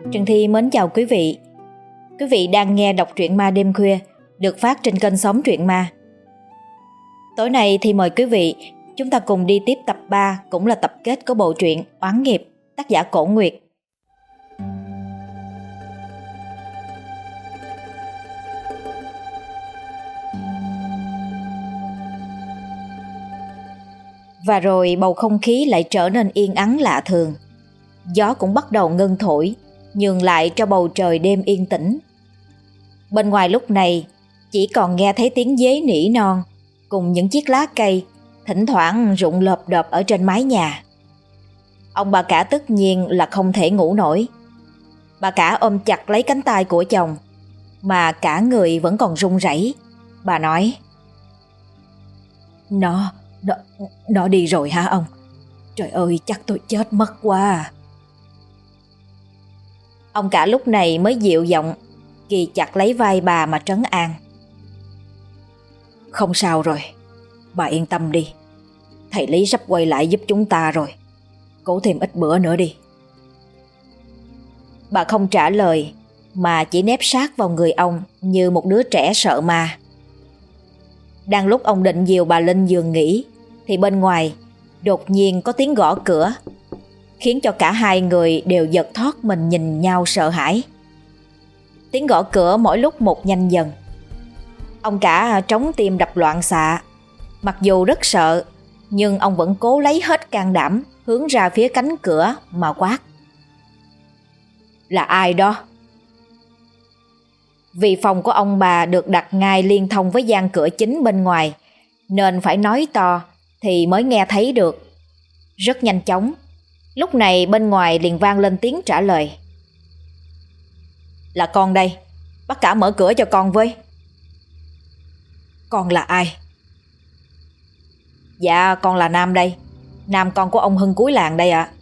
Trần Thi mến chào quý vị. Quý vị đang nghe đọc truyện ma đêm khuya được phát trên kênh Xóm Truyện Ma. Tối nay thì mời quý vị chúng ta cùng đi tiếp tập 3, cũng là tập kết của bộ truyện Oán Nghiệp, tác giả Cổ Nguyệt. Và rồi bầu không khí lại trở nên yên ắng lạ thường. Gió cũng bắt đầu ngưng thổi, nhường lại cho bầu trời đêm yên tĩnh. Bên ngoài lúc này chỉ còn nghe thấy tiếng dế nỉ non cùng những chiếc lá cây thỉnh thoảng rụng lợp đợp ở trên mái nhà. Ông bà cả tất nhiên là không thể ngủ nổi. Bà cả ôm chặt lấy cánh tay của chồng, mà cả người vẫn còn run rẩy. Bà nói: Nó đi rồi hả ông? Trời ơi, chắc tôi chết mất quá. Ông cả lúc này mới dịu giọng kì chặt lấy vai bà mà trấn an: Không sao rồi, bà yên tâm đi. Thầy Lý sắp quay lại giúp chúng ta rồi. Cố thêm ít bữa nữa đi. Bà không trả lời, mà chỉ nép sát vào người ông như một đứa trẻ sợ ma. Đang lúc ông định dìu bà lên giường nghỉ, thì bên ngoài đột nhiên có tiếng gõ cửa, khiến cho cả hai người đều giật thót mình nhìn nhau sợ hãi. Tiếng gõ cửa mỗi lúc một nhanh dần. Ông cả trống tim đập loạn xạ. Mặc dù rất sợ, nhưng ông vẫn cố lấy hết can đảm hướng ra phía cánh cửa mà quát: Là ai đó? Vì phòng của ông bà được đặt ngay liên thông với gian cửa chính bên ngoài, nên phải nói to thì mới nghe thấy được. Rất nhanh chóng, lúc này bên ngoài liền vang lên tiếng trả lời: Là con đây, bác cả mở cửa cho con với. Con là ai? Dạ, con là Nam đây. Nam, con của ông Hưng cuối làng đây ạ.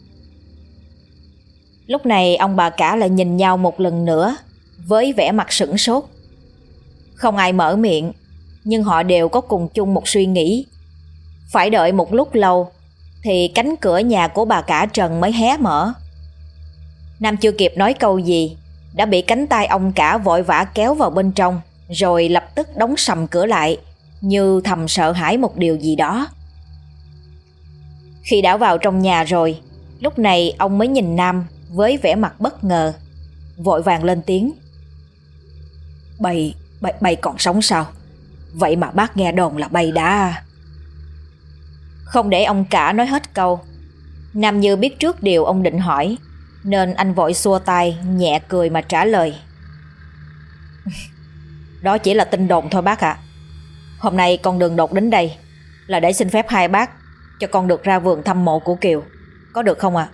Lúc này ông bà cả lại nhìn nhau một lần nữa với vẻ mặt sửng sốt. Không ai mở miệng, nhưng họ đều có cùng chung một suy nghĩ. Phải đợi một lúc lâu thì cánh cửa nhà của bà cả Trần mới hé mở. Nam chưa kịp nói câu gì đã bị cánh tay ông cả vội vã kéo vào bên trong, rồi lập tức đóng sầm cửa lại, như thầm sợ hãi một điều gì đó. Khi đã vào trong nhà rồi, lúc này ông mới nhìn Nam với vẻ mặt bất ngờ, vội vàng lên tiếng: Bay còn sống sao? Vậy mà bác nghe đồn là bay đã... Không để ông cả nói hết câu, Nam như biết trước điều ông định hỏi, nên anh vội xua tay nhẹ cười mà trả lời: Đó chỉ là tin đồn thôi bác ạ. Hôm nay con đường đột đến đây là để xin phép hai bác cho con được ra vườn thăm mộ của Kiều, có được không ạ?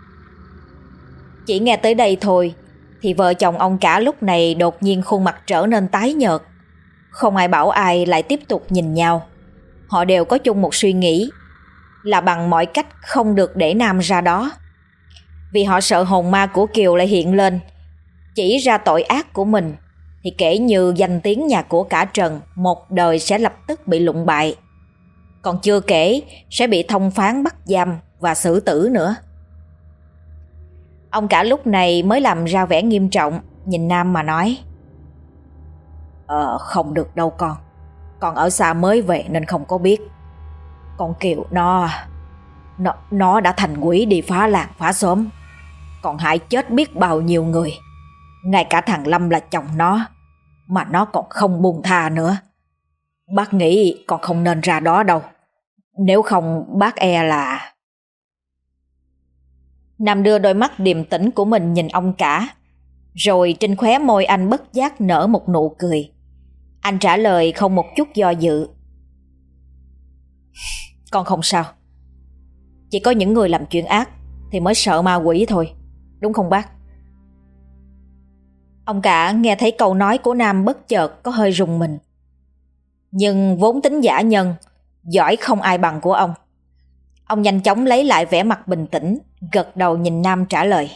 Chỉ nghe tới đây thôi thì vợ chồng ông cả lúc này đột nhiên khuôn mặt trở nên tái nhợt. Không ai bảo ai lại tiếp tục nhìn nhau. Họ đều có chung một suy nghĩ là bằng mọi cách không được để Nam ra đó, vì họ sợ hồn ma của Kiều lại hiện lên chỉ ra tội ác của mình, thì kể như danh tiếng nhà của cả Trần một đời sẽ lập tức bị lụng bại. Còn chưa kể sẽ bị thông phán bắt giam và xử tử nữa. Ông cả lúc này mới làm ra vẻ nghiêm trọng, nhìn Nam mà nói: Không được đâu con. Con ở xa mới về nên không có biết. Con Kiều nó đã thành quỷ đi phá làng phá xóm, còn hại chết biết bao nhiêu người. Ngay cả thằng Lâm là chồng nó mà nó còn không buông tha nữa. Bác nghĩ con không nên ra đó đâu, nếu không bác e là... Nam đưa đôi mắt điềm tĩnh của mình nhìn ông cả, rồi trên khóe môi anh bất giác nở một nụ cười. Anh trả lời không một chút do dự: Con không sao. Chỉ có những người làm chuyện ác thì mới sợ ma quỷ thôi, đúng không bác? Ông cả nghe thấy câu nói của Nam bất chợt có hơi rùng mình. Nhưng vốn tính dã nhân, giỏi không ai bằng của ông nhanh chóng lấy lại vẻ mặt bình tĩnh, gật đầu nhìn Nam trả lời: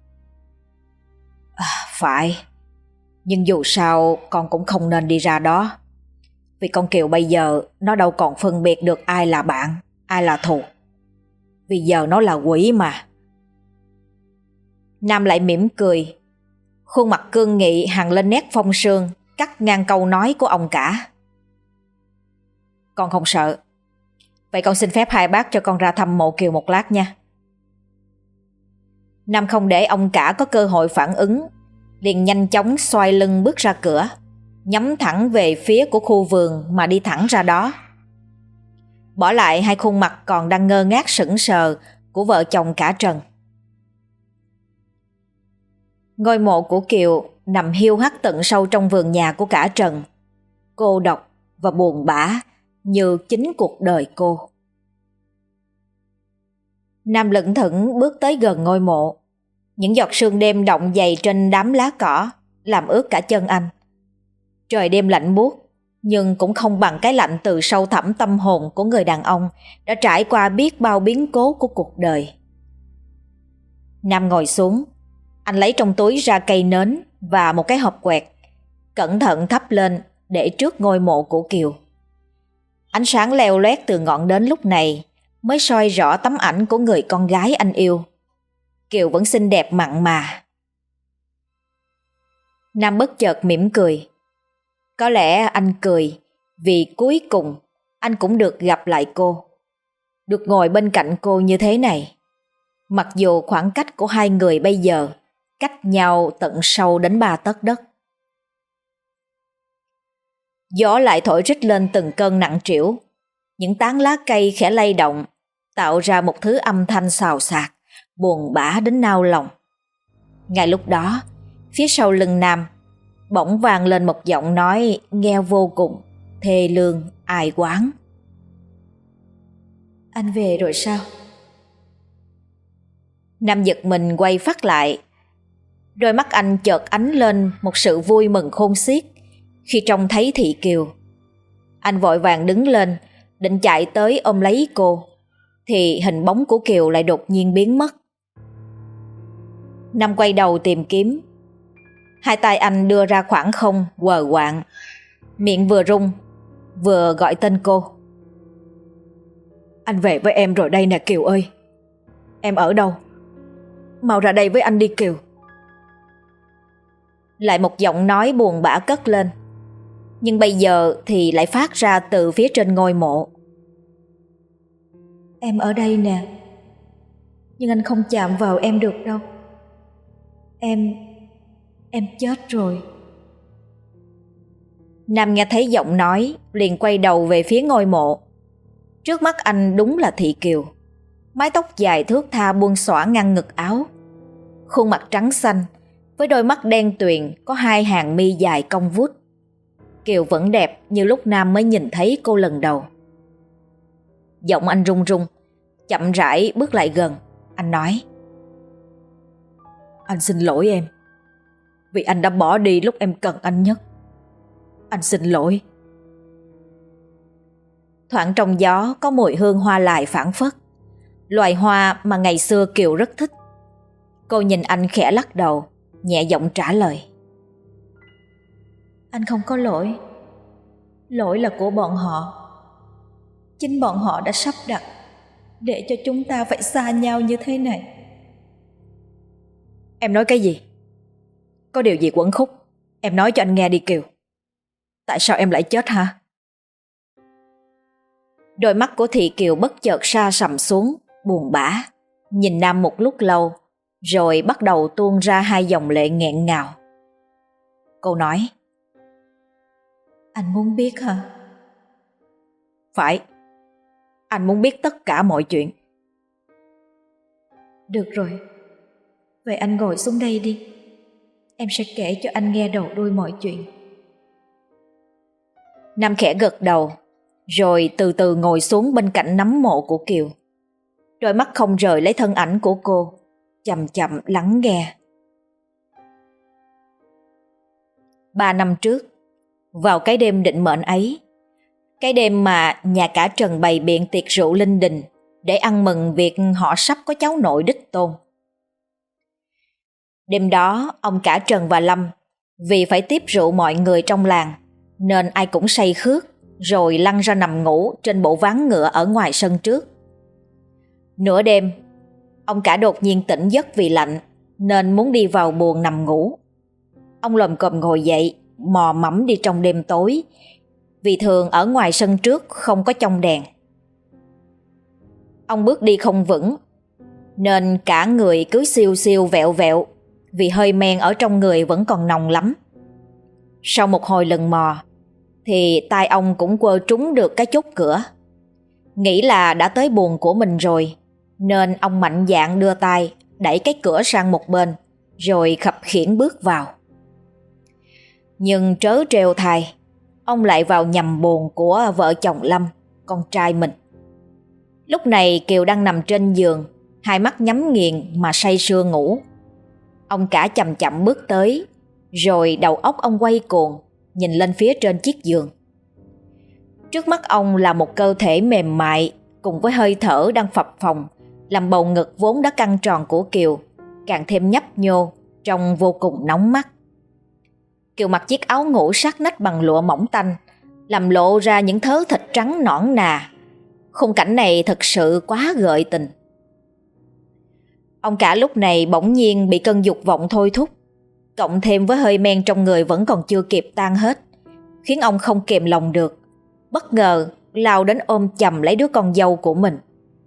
Phải, nhưng dù sao con cũng không nên đi ra đó. Vì con Kiều bây giờ nó đâu còn phân biệt được ai là bạn, ai là thù. Vì giờ nó là quỷ mà. Nam lại mỉm cười, khuôn mặt cương nghị hằn lên nét phong sương, cắt ngang câu nói của ông cả. Con không sợ. Vậy con xin phép hai bác cho con ra thăm mộ Kiều một lát nha. Nam không để ông cả có cơ hội phản ứng, liền nhanh chóng xoay lưng bước ra cửa, nhắm thẳng về phía của khu vườn mà đi thẳng ra đó, bỏ lại hai khuôn mặt còn đang ngơ ngác sững sờ của vợ chồng cả Trần. Ngôi mộ của Kiều nằm hiu hắt tận sâu trong vườn nhà của cả Trần, cô độc và buồn bã như chính cuộc đời cô. Nam lững thững bước tới gần ngôi mộ. Những giọt sương đêm đọng dày trên đám lá cỏ làm ướt cả chân anh. Trời đêm lạnh buốt, nhưng cũng không bằng cái lạnh từ sâu thẳm tâm hồn của người đàn ông đã trải qua biết bao biến cố của cuộc đời. Nam ngồi xuống, anh lấy trong túi ra cây nến và một cái hộp quẹt, cẩn thận thắp lên để trước ngôi mộ của Kiều. Ánh sáng leo loét từ ngọn nến lúc này mới soi rõ tấm ảnh của người con gái anh yêu. Kiều vẫn xinh đẹp mặn mà. Nam bất chợt mỉm cười. Có lẽ anh cười vì cuối cùng anh cũng được gặp lại cô, được ngồi bên cạnh cô như thế này, mặc dù khoảng cách của hai người bây giờ cách nhau tận sâu đến 3 tấc đất. Gió lại thổi rít lên từng cơn nặng trĩu, những tán lá cây khẽ lay động, tạo ra một thứ âm thanh xào xạc, buồn bã đến nao lòng. Ngay lúc đó, phía sau lưng Nam bỗng vang lên một giọng nói nghe vô cùng thê lương, ai oán. Anh về rồi sao? Nam giật mình quay phát lại. Đôi mắt anh chợt ánh lên một sự vui mừng khôn xiết khi trông thấy Thị Kiều. Anh vội vàng đứng lên, định chạy tới ôm lấy cô, thì hình bóng của Kiều lại đột nhiên biến mất. Nam quay đầu tìm kiếm. Hai tay anh đưa ra khoảng không quờ quạng, miệng vừa rung vừa gọi tên cô. Anh về với em rồi đây nè Kiều ơi. Em ở đâu? Mau ra đây với anh đi Kiều. Lại một giọng nói buồn bã cất lên, nhưng bây giờ thì lại phát ra từ phía trên ngôi mộ. Em ở đây nè, nhưng anh không chạm vào em được đâu. Em chết rồi. Nam nghe thấy giọng nói liền quay đầu về phía ngôi mộ. Trước mắt anh đúng là Thị Kiều, mái tóc dài thướt tha buông xõa ngang ngực áo, khuôn mặt trắng xanh với đôi mắt đen tuyền có hai hàng mi dài cong vút. Kiều vẫn đẹp như lúc Nam mới nhìn thấy cô lần đầu. Giọng anh run run, chậm rãi bước lại gần. Anh nói: Anh xin lỗi em, vì anh đã bỏ đi lúc em cần anh nhất. Anh xin lỗi. Thoảng trong gió có mùi hương hoa lài phảng phất, loài hoa mà ngày xưa Kiều rất thích. Cô nhìn anh khẽ lắc đầu, nhẹ giọng trả lời: Anh không có lỗi. Lỗi là của bọn họ. Chính bọn họ đã sắp đặt để cho chúng ta phải xa nhau như thế này. Em nói cái gì? Có điều gì quẩn khúc, em nói cho anh nghe đi Kiều. Tại sao em lại chết hả? Đôi mắt của Thị Kiều bất chợt sa sầm xuống, buồn bã, nhìn Nam một lúc lâu, rồi bắt đầu tuôn ra hai dòng lệ nghẹn ngào. Cô nói: Anh muốn biết hả? Phải, anh muốn biết tất cả mọi chuyện. Được rồi, vậy anh ngồi xuống đây đi. Em sẽ kể cho anh nghe đầu đuôi mọi chuyện. Nam khẽ gật đầu, rồi từ từ ngồi xuống bên cạnh nấm mộ của Kiều. Đôi mắt không rời lấy thân ảnh của cô, chậm chậm lắng nghe. 3 năm trước, vào cái đêm định mệnh ấy, cái đêm mà nhà cả Trần bày biện tiệc rượu linh đình để ăn mừng việc họ sắp có cháu nội đích tôn. Đêm đó, ông cả Trần và Lâm vì phải tiếp rượu mọi người trong làng nên ai cũng say khướt, rồi lăn ra nằm ngủ trên bộ ván ngựa ở ngoài sân trước. Nửa đêm, ông cả đột nhiên tỉnh giấc vì lạnh, nên muốn đi vào buồng nằm ngủ. Ông lồm cồm ngồi dậy, mò mẫm đi trong đêm tối, vì thường ở ngoài sân trước không có chông đèn. Ông bước đi không vững, nên cả người cứ siêu siêu vẹo vẹo, vì hơi men ở trong người vẫn còn nồng lắm. Sau một hồi lần mò, thì tay ông cũng quơ trúng được cái chốt cửa. Nghĩ là đã tới buồng của mình rồi, nên ông mạnh dạn đưa tay đẩy cái cửa sang một bên, rồi khập khiễng bước vào. Nhưng trớ trêu thay, ông lại vào nhầm buồng của vợ chồng Lâm, con trai mình. Lúc này Kiều đang nằm trên giường, hai mắt nhắm nghiền mà say sưa ngủ. Ông cả chậm chậm bước tới, rồi đầu óc ông quay cuồng, nhìn lên phía trên chiếc giường. Trước mắt ông là một cơ thể mềm mại cùng với hơi thở đang phập phồng, làm bầu ngực vốn đã căng tròn của Kiều càng thêm nhấp nhô, trông vô cùng nóng mắt. Kiều mặc chiếc áo ngủ sát nách bằng lụa mỏng tanh, làm lộ ra những thớ thịt trắng nõn nà. Khung cảnh này thật sự quá gợi tình. Ông cả lúc này bỗng nhiên bị cơn dục vọng thôi thúc, cộng thêm với hơi men trong người vẫn còn chưa kịp tan hết, khiến ông không kềm lòng được, bất ngờ lao đến ôm chầm lấy đứa con dâu của mình.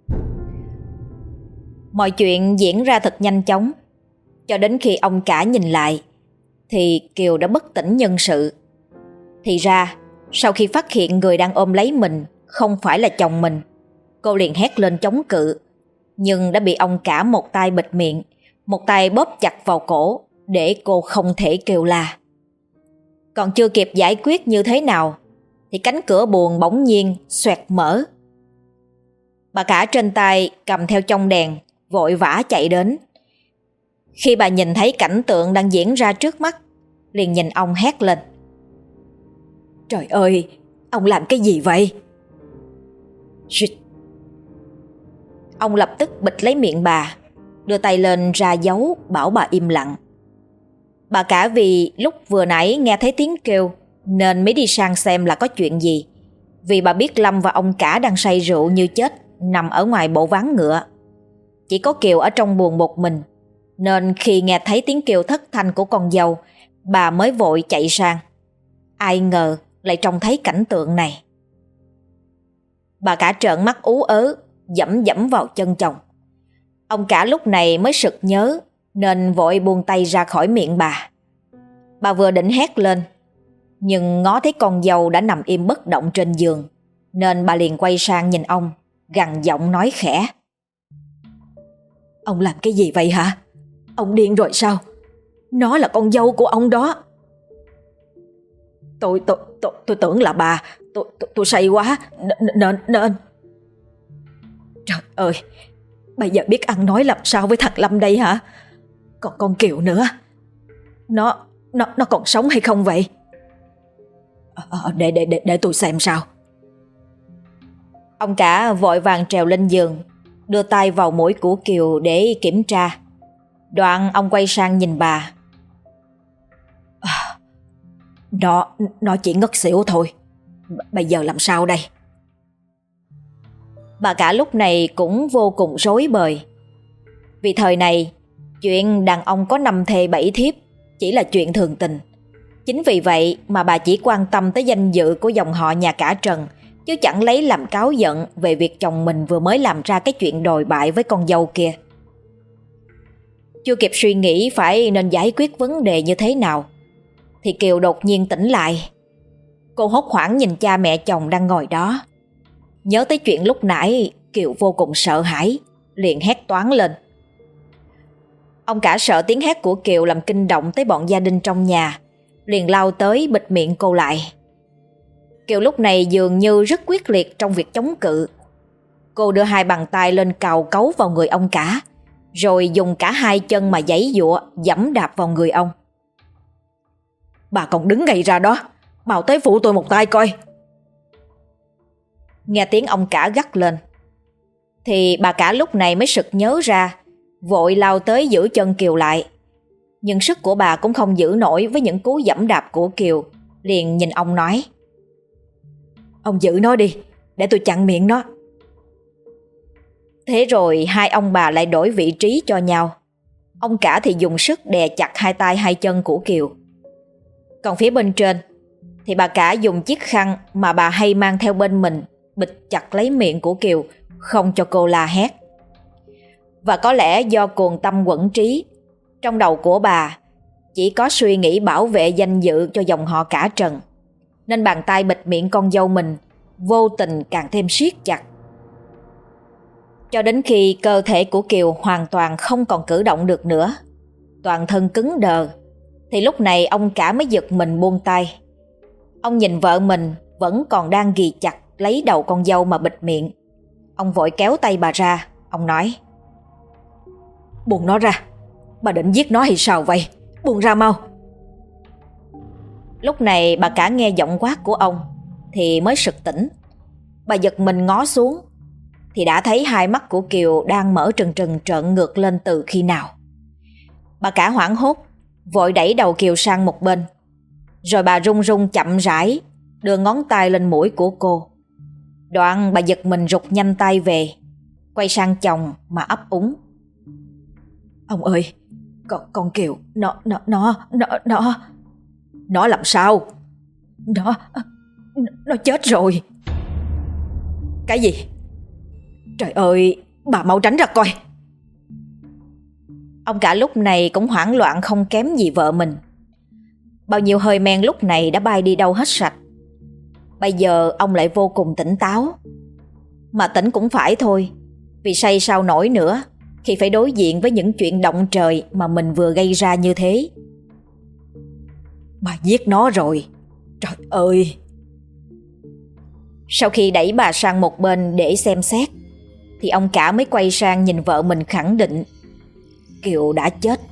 Mọi chuyện diễn ra thật nhanh chóng, cho đến khi ông cả nhìn lại thì Kiều đã bất tỉnh nhân sự. Thì ra, sau khi phát hiện người đang ôm lấy mình không phải là chồng mình, cô liền hét lên chống cự, nhưng đã bị ông cả một tay bịt miệng, một tay bóp chặt vào cổ để cô không thể kêu la. Còn chưa kịp giải quyết như thế nào thì cánh cửa buồng bỗng nhiên xoẹt mở. Bà cả trên tay cầm theo chông đèn vội vã chạy đến. Khi bà nhìn thấy cảnh tượng đang diễn ra trước mắt, liền nhìn ông hét lên: "Trời ơi, ông làm cái gì vậy?" Shit. Ông lập tức bịt lấy miệng bà, đưa tay lên ra dấu bảo bà im lặng. Bà cả vì lúc vừa nãy nghe thấy tiếng kêu nên mới đi sang xem là có chuyện gì, vì bà biết Lâm và ông cả đang say rượu như chết nằm ở ngoài bộ ván ngựa. Chỉ có Kiều ở trong buồng một mình, nên khi nghe thấy tiếng kêu thất thanh của con dâu, bà mới vội chạy sang. Ai ngờ lại trông thấy cảnh tượng này. Bà cả trợn mắt ú ớ, dẫm dẫm vào chân chồng. Ông cả lúc này mới sực nhớ, nên vội buông tay ra khỏi miệng bà. Bà vừa định hét lên, nhưng ngó thấy con dâu đã nằm im bất động trên giường, nên bà liền quay sang nhìn ông, gằn giọng nói khẽ: "Ông làm cái gì vậy hả? Ông điên rồi sao? Nó là con dâu của ông đó." Tôi tưởng là bà. Tôi say quá nên. Trời ơi, bây giờ biết ăn nói làm sao với thằng Lâm đây hả? Còn con Kiều nữa, nó còn sống hay không vậy? Để tôi xem sao. Ông cả vội vàng trèo lên giường, đưa tay vào mũi của Kiều để kiểm tra. Đoạn ông quay sang nhìn bà. Nó chỉ ngất xỉu thôi. Bây giờ làm sao đây? Bà cả lúc này cũng vô cùng rối bời. Vì thời này, chuyện đàn ông có 5 thê 7 thiếp chỉ là chuyện thường tình. Chính vì vậy mà bà chỉ quan tâm tới danh dự của dòng họ nhà cả Trần, chứ chẳng lấy làm cáu giận về việc chồng mình vừa mới làm ra cái chuyện đồi bại với con dâu kia. Chưa kịp suy nghĩ phải nên giải quyết vấn đề như thế nào, thì Kiều đột nhiên tỉnh lại. Cô hốt hoảng nhìn cha mẹ chồng đang ngồi đó. Nhớ tới chuyện lúc nãy, Kiều vô cùng sợ hãi, liền hét toáng lên. Ông cả sợ tiếng hét của Kiều làm kinh động tới bọn gia đình trong nhà, liền lao tới bịt miệng cô lại. Kiều lúc này dường như rất quyết liệt trong việc chống cự. Cô đưa hai bàn tay lên cào cấu vào người ông cả, rồi dùng cả hai chân mà giãy giụa giẫm đạp vào người ông. "Bà còn đứng ngay ra đó, mau tới phụ tôi một tay coi." Nghe tiếng ông cả gắt lên, thì bà cả lúc này mới sực nhớ ra, vội lao tới giữ chân Kiều lại. Nhưng sức của bà cũng không giữ nổi với những cú giẫm đạp của Kiều, liền nhìn ông nói: "Ông giữ nó đi, để tôi chặn miệng nó." Thế rồi hai ông bà lại đổi vị trí cho nhau. ông cả thì dùng sức đè chặt hai tay hai chân của Kiều. Còn phía bên trên thì bà cả dùng chiếc khăn mà bà hay mang theo bên mình bịt chặt lấy miệng của Kiều, không cho cô la hét. Và có lẽ do cuồng tâm quẫn trí, trong đầu của bà chỉ có suy nghĩ bảo vệ danh dự cho dòng họ cả Trần, nên bàn tay bịt miệng con dâu mình vô tình càng thêm siết chặt. Cho đến khi cơ thể của Kiều hoàn toàn không còn cử động được nữa, toàn thân cứng đờ, thì lúc này ông cả mới giật mình buông tay. Ông nhìn vợ mình vẫn còn đang ghì chặt lấy đầu con dâu mà bịt miệng. Ông vội kéo tay bà ra. Ông nói: "Buông nó ra, bà định giết nó hay sao vậy? Buông ra mau." Lúc này bà cả nghe giọng quát của ông thì mới sực tỉnh. Bà giật mình ngó xuống thì đã thấy hai mắt của Kiều đang mở trừng trừng trợn ngược lên từ khi nào. Bà cả hoảng hốt vội đẩy đầu Kiều sang một bên, rồi bà run run chậm rãi đưa ngón tay lên mũi của cô. Đoạn bà giật mình rụt nhanh tay về, quay sang chồng mà ấp úng: "Ông ơi, con Kiều nó làm sao? Nó chết rồi." "Cái gì? Trời ơi, bà mau tránh ra coi." Ông cả lúc này cũng hoảng loạn không kém gì vợ mình. Bao nhiêu hơi men lúc này đã bay đi đâu hết sạch. Bây giờ ông lại vô cùng tỉnh táo. Mà tỉnh cũng phải thôi, vì say sao nổi nữa khi phải đối diện với những chuyện động trời mà mình vừa gây ra như thế. "Bà giết nó rồi, trời ơi." Sau khi đẩy bà sang một bên để xem xét, thì ông cả mới quay sang nhìn vợ mình khẳng định: Kiều đã chết.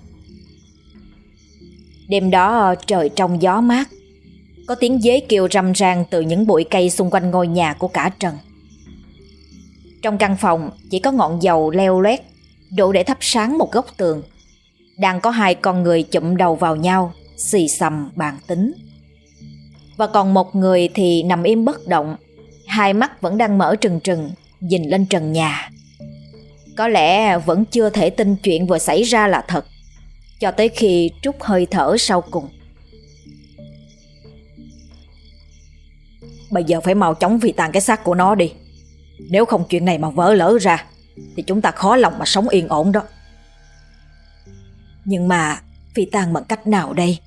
Đêm đó trời trong gió mát, có tiếng dế kêu râm ran từ những bụi cây xung quanh ngôi nhà của cả Trần. Trong căn phòng chỉ có ngọn dầu leo loét đủ để thắp sáng một góc tường. Đang có hai con người chụm đầu vào nhau, xì xầm bàn tính. Và còn một người thì nằm im bất động, hai mắt vẫn đang mở trừng trừng nhìn lên trần nhà. Có lẽ vẫn chưa thể tin chuyện vừa xảy ra là thật, cho tới khi trút hơi thở sau cùng. "Bây giờ phải mau chóng phi tang cái xác của nó đi. Nếu không chuyện này mà vỡ lỡ ra thì chúng ta khó lòng mà sống yên ổn đó." "Nhưng mà phi tang bằng cách nào đây?"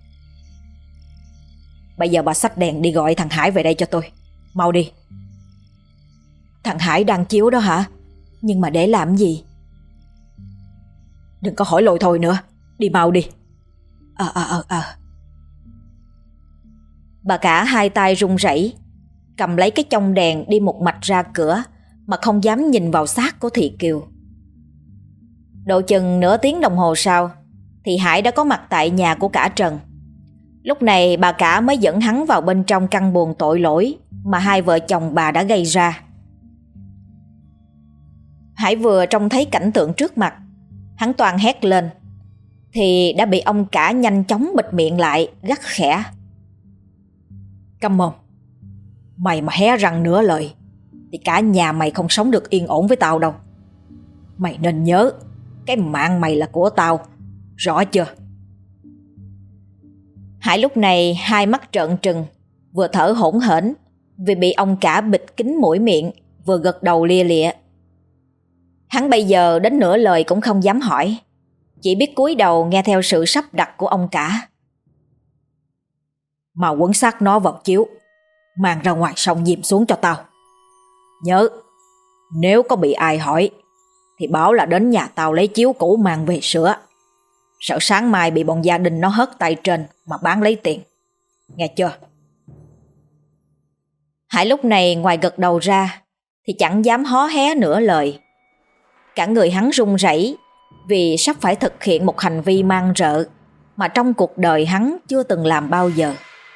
"Bây giờ bà xách đèn đi gọi thằng Hải về đây cho tôi. Mau đi." "Thằng Hải đang chiếu đó hả? Nhưng mà để làm gì?" "Đừng có hỏi lôi thôi nữa, đi mau đi." Bà cả hai tay run rẩy, cầm lấy cái chông đèn đi một mạch ra cửa mà không dám nhìn vào xác của Thị Kiều. Độ chừng nửa tiếng đồng hồ sau thì Hải đã có mặt tại nhà của cả Trần. Lúc này bà cả mới dẫn hắn vào bên trong căn buồng tội lỗi mà hai vợ chồng bà đã gây ra. Hải vừa trông thấy cảnh tượng trước mặt, hắn toan hét lên thì đã bị ông cả nhanh chóng bịt miệng lại, gắt khẽ: "Câm mồm, mày mà hé răng nửa lời thì cả nhà mày không sống được yên ổn với tao đâu. Mày nên nhớ, cái mạng mày là của tao, rõ chưa?" Hải lúc này hai mắt trợn trừng, vừa thở hổn hển vì bị ông cả bịt kín mũi miệng, vừa gật đầu lia lịa. Hắn bây giờ đến nửa lời cũng không dám hỏi, chỉ biết cúi đầu nghe theo sự sắp đặt của ông cả. "Mà quấn xác nó vào chiếu, mang ra ngoài sông chìm xuống cho tao. Nhớ, nếu có bị ai hỏi thì báo là đến nhà tao lấy chiếu cũ mang về sửa. Sợ sáng mai bị bọn gia đình nó hất tay trên mà bán lấy tiền. Nghe chưa?" Hải lúc này ngoài gật đầu ra thì chẳng dám hó hé nửa lời. Cả người hắn run rẩy vì sắp phải thực hiện một hành vi man rợ mà trong cuộc đời hắn chưa từng làm bao giờ.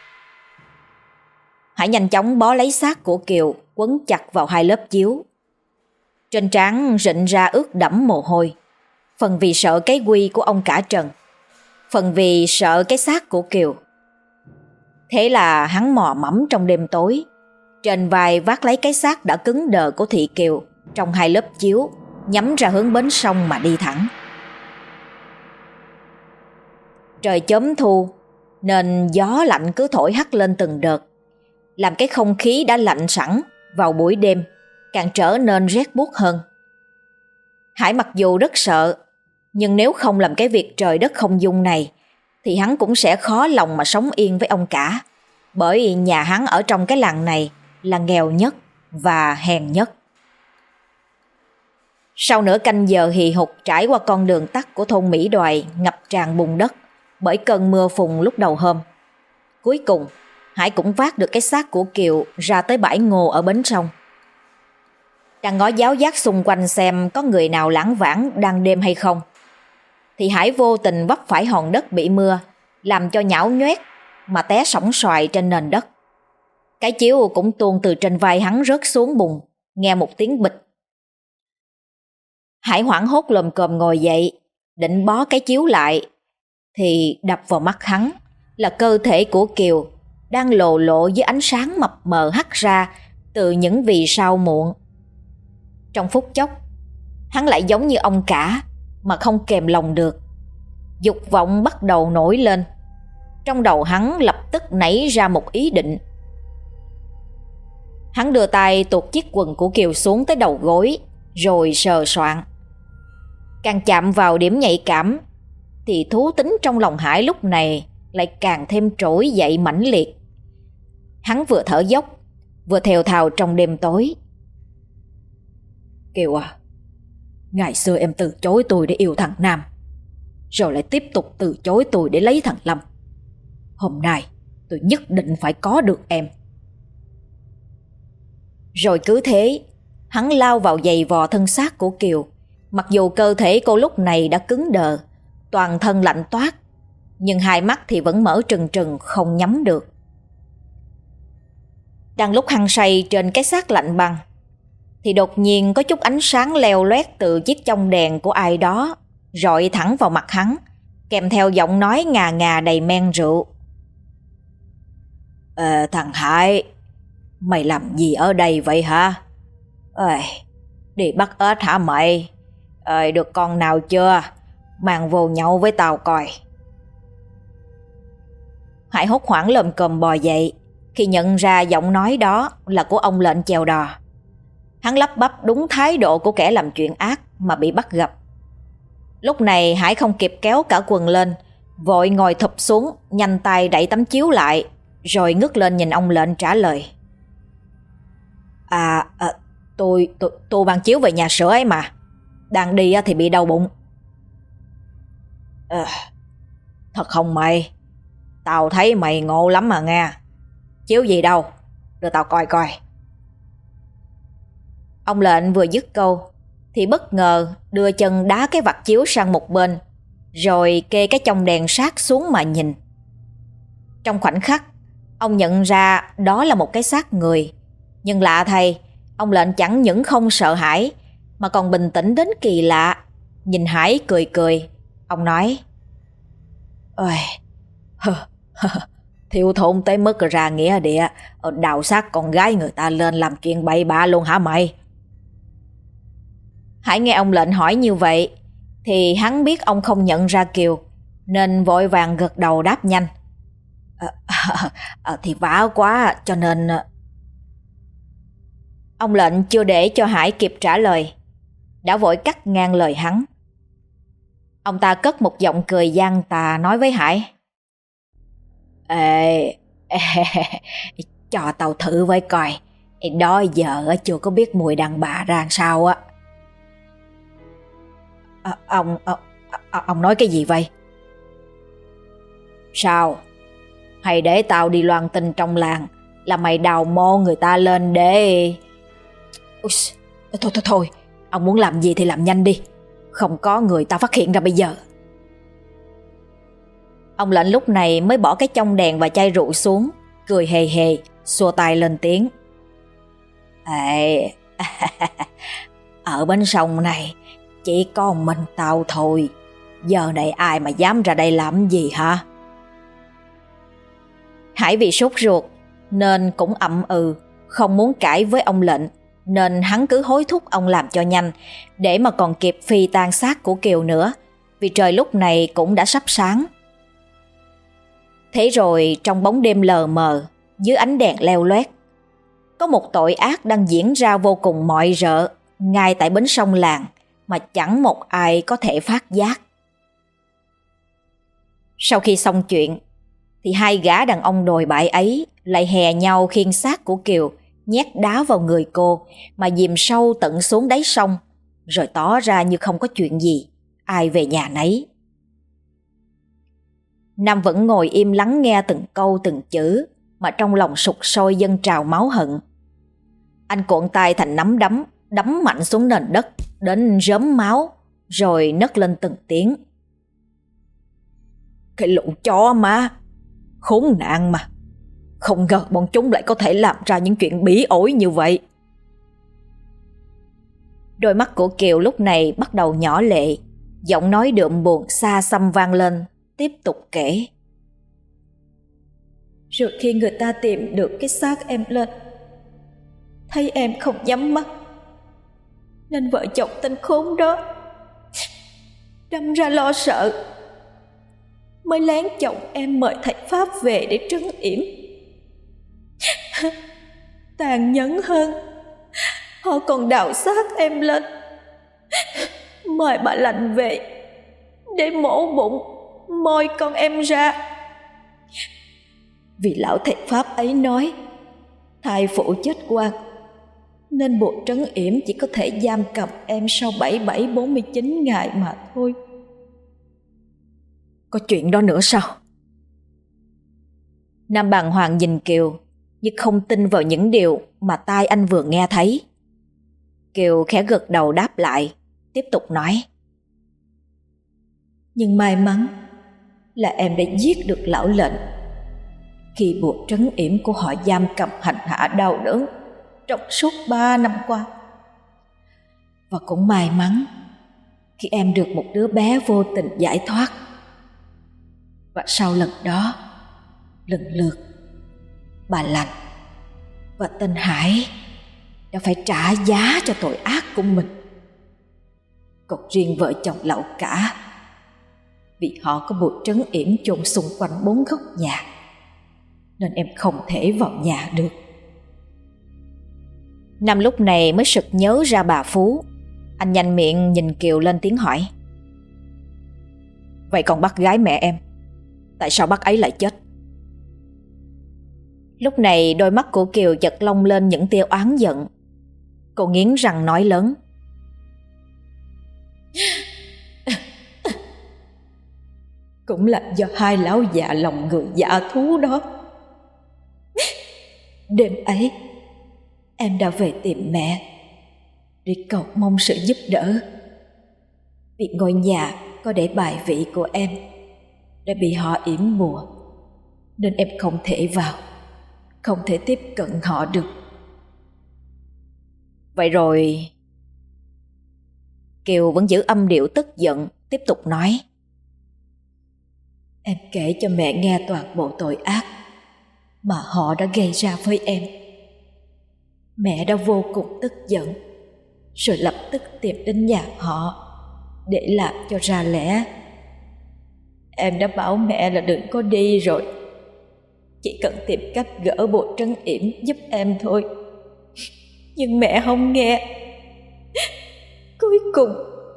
Hải nhanh chóng bó lấy xác của Kiều, quấn chặt vào hai lớp chiếu. Trên trán rịn ra ướt đẫm mồ hôi, phần vì sợ cái quy của ông cả Trần, phần vì sợ cái xác của Kiều. Thế là hắn mò mẫm trong đêm tối, trên vai vác lấy cái xác đã cứng đờ của Thị Kiều trong hai lớp chiếu, nhắm ra hướng bến sông mà đi thẳng. Trời chớm thu nên gió lạnh cứ thổi hắt lên từng đợt, làm cái không khí đã lạnh sẵn vào buổi đêm càng trở nên rét buốt hơn. Hải mặc dù rất sợ, nhưng nếu không làm cái việc trời đất không dung này thì hắn cũng sẽ khó lòng mà sống yên với ông cả, bởi nhà hắn ở trong cái làng này là nghèo nhất và hèn nhất. Sau nửa canh giờ hì hục trải qua con đường tắt của thôn Mỹ Đoài ngập tràn bùn đất bởi cơn mưa phùn lúc đầu hôm, cuối cùng Hải cũng vác được cái xác của Kiều ra tới bãi ngô ở bến sông. Đang ngó giáo giác xung quanh xem có người nào lảng vảng đang đêm hay không, thì Hải vô tình vấp phải hòn đất bị mưa làm cho nhão nhoét mà té sóng xoài trên nền đất. Cái chiếu cũng tuôn từ trên vai hắn rớt xuống bùn, nghe một tiếng bịch. Hải hoảng hốt lồm cồm ngồi dậy, định bó cái chiếu lại, thì đập vào mắt hắn là cơ thể của Kiều đang lồ lộ dưới ánh sáng mập mờ hắt ra từ những vì sao muộn. Trong phút chốc, hắn lại giống như ông cả mà không kềm lòng được. Dục vọng bắt đầu nổi lên. Trong đầu hắn lập tức nảy ra một ý định. Hắn đưa tay tuột chiếc quần của Kiều xuống tới đầu gối, rồi sờ soạng. Càng chạm vào điểm nhạy cảm thì thú tính trong lòng Hải lúc này lại càng thêm trỗi dậy mãnh liệt. Hắn vừa thở dốc, vừa thều thào trong đêm tối. Kiều à, ngày xưa em từ chối tôi để yêu thằng Nam, rồi lại tiếp tục từ chối tôi để lấy thằng Lâm. Hôm nay tôi nhất định phải có được em. Rồi cứ thế, hắn lao vào giày vò thân xác của Kiều. Mặc dù cơ thể cô lúc này đã cứng đờ, toàn thân lạnh toát, nhưng hai mắt thì vẫn mở trừng trừng không nhắm được. Đang lúc hăng say trên cái xác lạnh băng, thì đột nhiên có chút ánh sáng leo loét từ chiếc chông đèn của ai đó rọi thẳng vào mặt hắn, kèm theo giọng nói ngà ngà đầy men rượu. Thằng Hải, mày làm gì ở đây vậy hả? Đi bắt ếch hả mày? Được con nào chưa? Mang vô nhậu với tao coi. Hải hốt hoảng lồm cồm bò dậy khi nhận ra giọng nói đó là của ông lệnh chèo đò. Hắn lắp bắp đúng thái độ của kẻ làm chuyện ác mà bị bắt gặp. Lúc này Hải không kịp kéo cả quần lên, vội ngồi thụp xuống, nhanh tay đẩy tấm chiếu lại, rồi ngước lên nhìn ông lệnh trả lời. Tôi mang chiếu về nhà sửa ấy mà. Đang đi thì bị đau bụng. Thật không mày? Tao thấy mày ngộ lắm mà nghe. Chiếu gì đâu? Đưa tao coi coi. Ông lệnh vừa dứt câu thì bất ngờ đưa chân đá cái vạt chiếu sang một bên, rồi kê cái chông đèn sát xuống mà nhìn. Trong khoảnh khắc, ông nhận ra đó là một cái xác người. Nhưng lạ thay, ông lệnh chẳng những không sợ hãi mà còn bình tĩnh đến kỳ lạ. Nhìn Hải cười cười, ông nói: Thiếu thốn tới mức ra nghĩa địa đào xác con gái người ta lên làm chuyện bậy bạ luôn hả mày? Hải nghe ông lệnh hỏi như vậy thì hắn biết ông không nhận ra Kiều, nên vội vàng gật đầu đáp nhanh. Thì vã quá cho nên... Ông lệnh chưa để cho Hải kịp trả lời, đã vội cắt ngang lời hắn. Ông ta cất một giọng cười gian tà nói với Hải: cho tao thử với coi, đó giờ chưa có biết mùi đàn bà ra sao á. Ông nói cái gì vậy? Sao? Hay để tao đi loan tin trong làng là mày đào mộ người ta lên để... Thôi, ông muốn làm gì thì làm nhanh đi, không có người ta phát hiện ra bây giờ. Ông lệnh lúc này mới bỏ cái chông đèn và chai rượu xuống, cười hề hề, xua tay lên tiếng. Ở bên sông này chỉ có mình tao thôi, giờ này ai mà dám ra đây làm gì hả? Hải vì sốt ruột nên cũng ậm không muốn cãi với ông lệnh, nên hắn cứ hối thúc ông làm cho nhanh để mà còn kịp phi tang xác của Kiều nữa, vì trời lúc này cũng đã sắp sáng. Thế rồi trong bóng đêm lờ mờ, dưới ánh đèn leo loét, có một tội ác đang diễn ra vô cùng mọi rợ ngay tại bến sông làng mà chẳng một ai có thể phát giác. Sau khi xong chuyện thì hai gã đàn ông đồi bại ấy lại hè nhau khiêng xác của Kiều nhét đá vào người cô mà dìm sâu tận xuống đáy sông, rồi tỏ ra như không có chuyện gì, ai về nhà nấy. Nam vẫn ngồi im lắng nghe từng câu từng chữ mà trong lòng sục sôi dâng trào máu hận. Anh cuộn tay thành nắm đấm, đấm mạnh xuống nền đất đến rớm máu, rồi nấc lên từng tiếng. Cái lũ chó má, khốn nạn mà. Không ngờ bọn chúng lại có thể làm ra những chuyện bỉ ổi như vậy. Đôi mắt của Kiều lúc này bắt đầu nhỏ lệ, giọng nói đượm buồn xa xăm vang lên, tiếp tục kể. Rồi khi người ta tìm được cái xác em lên, thấy em không nhắm mắt, nên vợ chồng tên khốn đó đâm ra lo sợ, mới lén chồng em mời thầy Pháp về để trấn yểm. Tàn nhẫn hơn, họ còn đào xác em lên, mời bà lành về để mổ bụng moi con em ra. Vì lão thầy Pháp ấy nói thai phụ chết oan, nên buộc trấn yểm chỉ có thể giam cầm em sau 47-49 ngày mà thôi. Có chuyện đó nữa sao? Nam bàng hoàng nhìn Kiều như không tin vào những điều mà tai anh vừa nghe thấy. Kiều khẽ gật đầu đáp lại, tiếp tục nói. Nhưng may mắn là em đã giết được lão lệnh khi buộc trấn yểm của họ giam cầm hành hạ đau đớn trong suốt 3 năm qua. Và cũng may mắn khi em được một đứa bé vô tình giải thoát. Và sau lần đó, lần lượt bà Lành và tên Hải đã phải trả giá cho tội ác của mình. Còn riêng vợ chồng Lậu Cả, vì họ có buộc trấn yểm chôn xung quanh 4 góc nhà, nên em không thể vào nhà được. Nam lúc này mới sực nhớ ra bà Phú. Anh nhanh miệng nhìn Kiều lên tiếng hỏi. Vậy còn bác gái mẹ em, tại sao bác ấy lại chết? Lúc này đôi mắt của Kiều chợt long lên những tia oán giận. Cô nghiến răng nói lớn. Cũng là do hai lão già lòng người dạ thú đó. Đêm ấy em đã về tìm mẹ để cầu mong sự giúp đỡ, vì ngôi nhà có để bài vị của em đã bị họ yểm bùa, nên em không thể vào, không thể tiếp cận họ được. Vậy rồi... Kiều vẫn giữ âm điệu tức giận, tiếp tục nói. Em kể cho mẹ nghe toàn bộ tội ác mà họ đã gây ra với em. Mẹ đã vô cùng tức giận, rồi lập tức tìm đến nhà họ để làm cho ra lẽ. Em đã bảo mẹ là đừng có đi rồi, chỉ cần tìm cách gỡ bộ trấn yểm giúp em thôi. Nhưng mẹ không nghe. Cuối cùng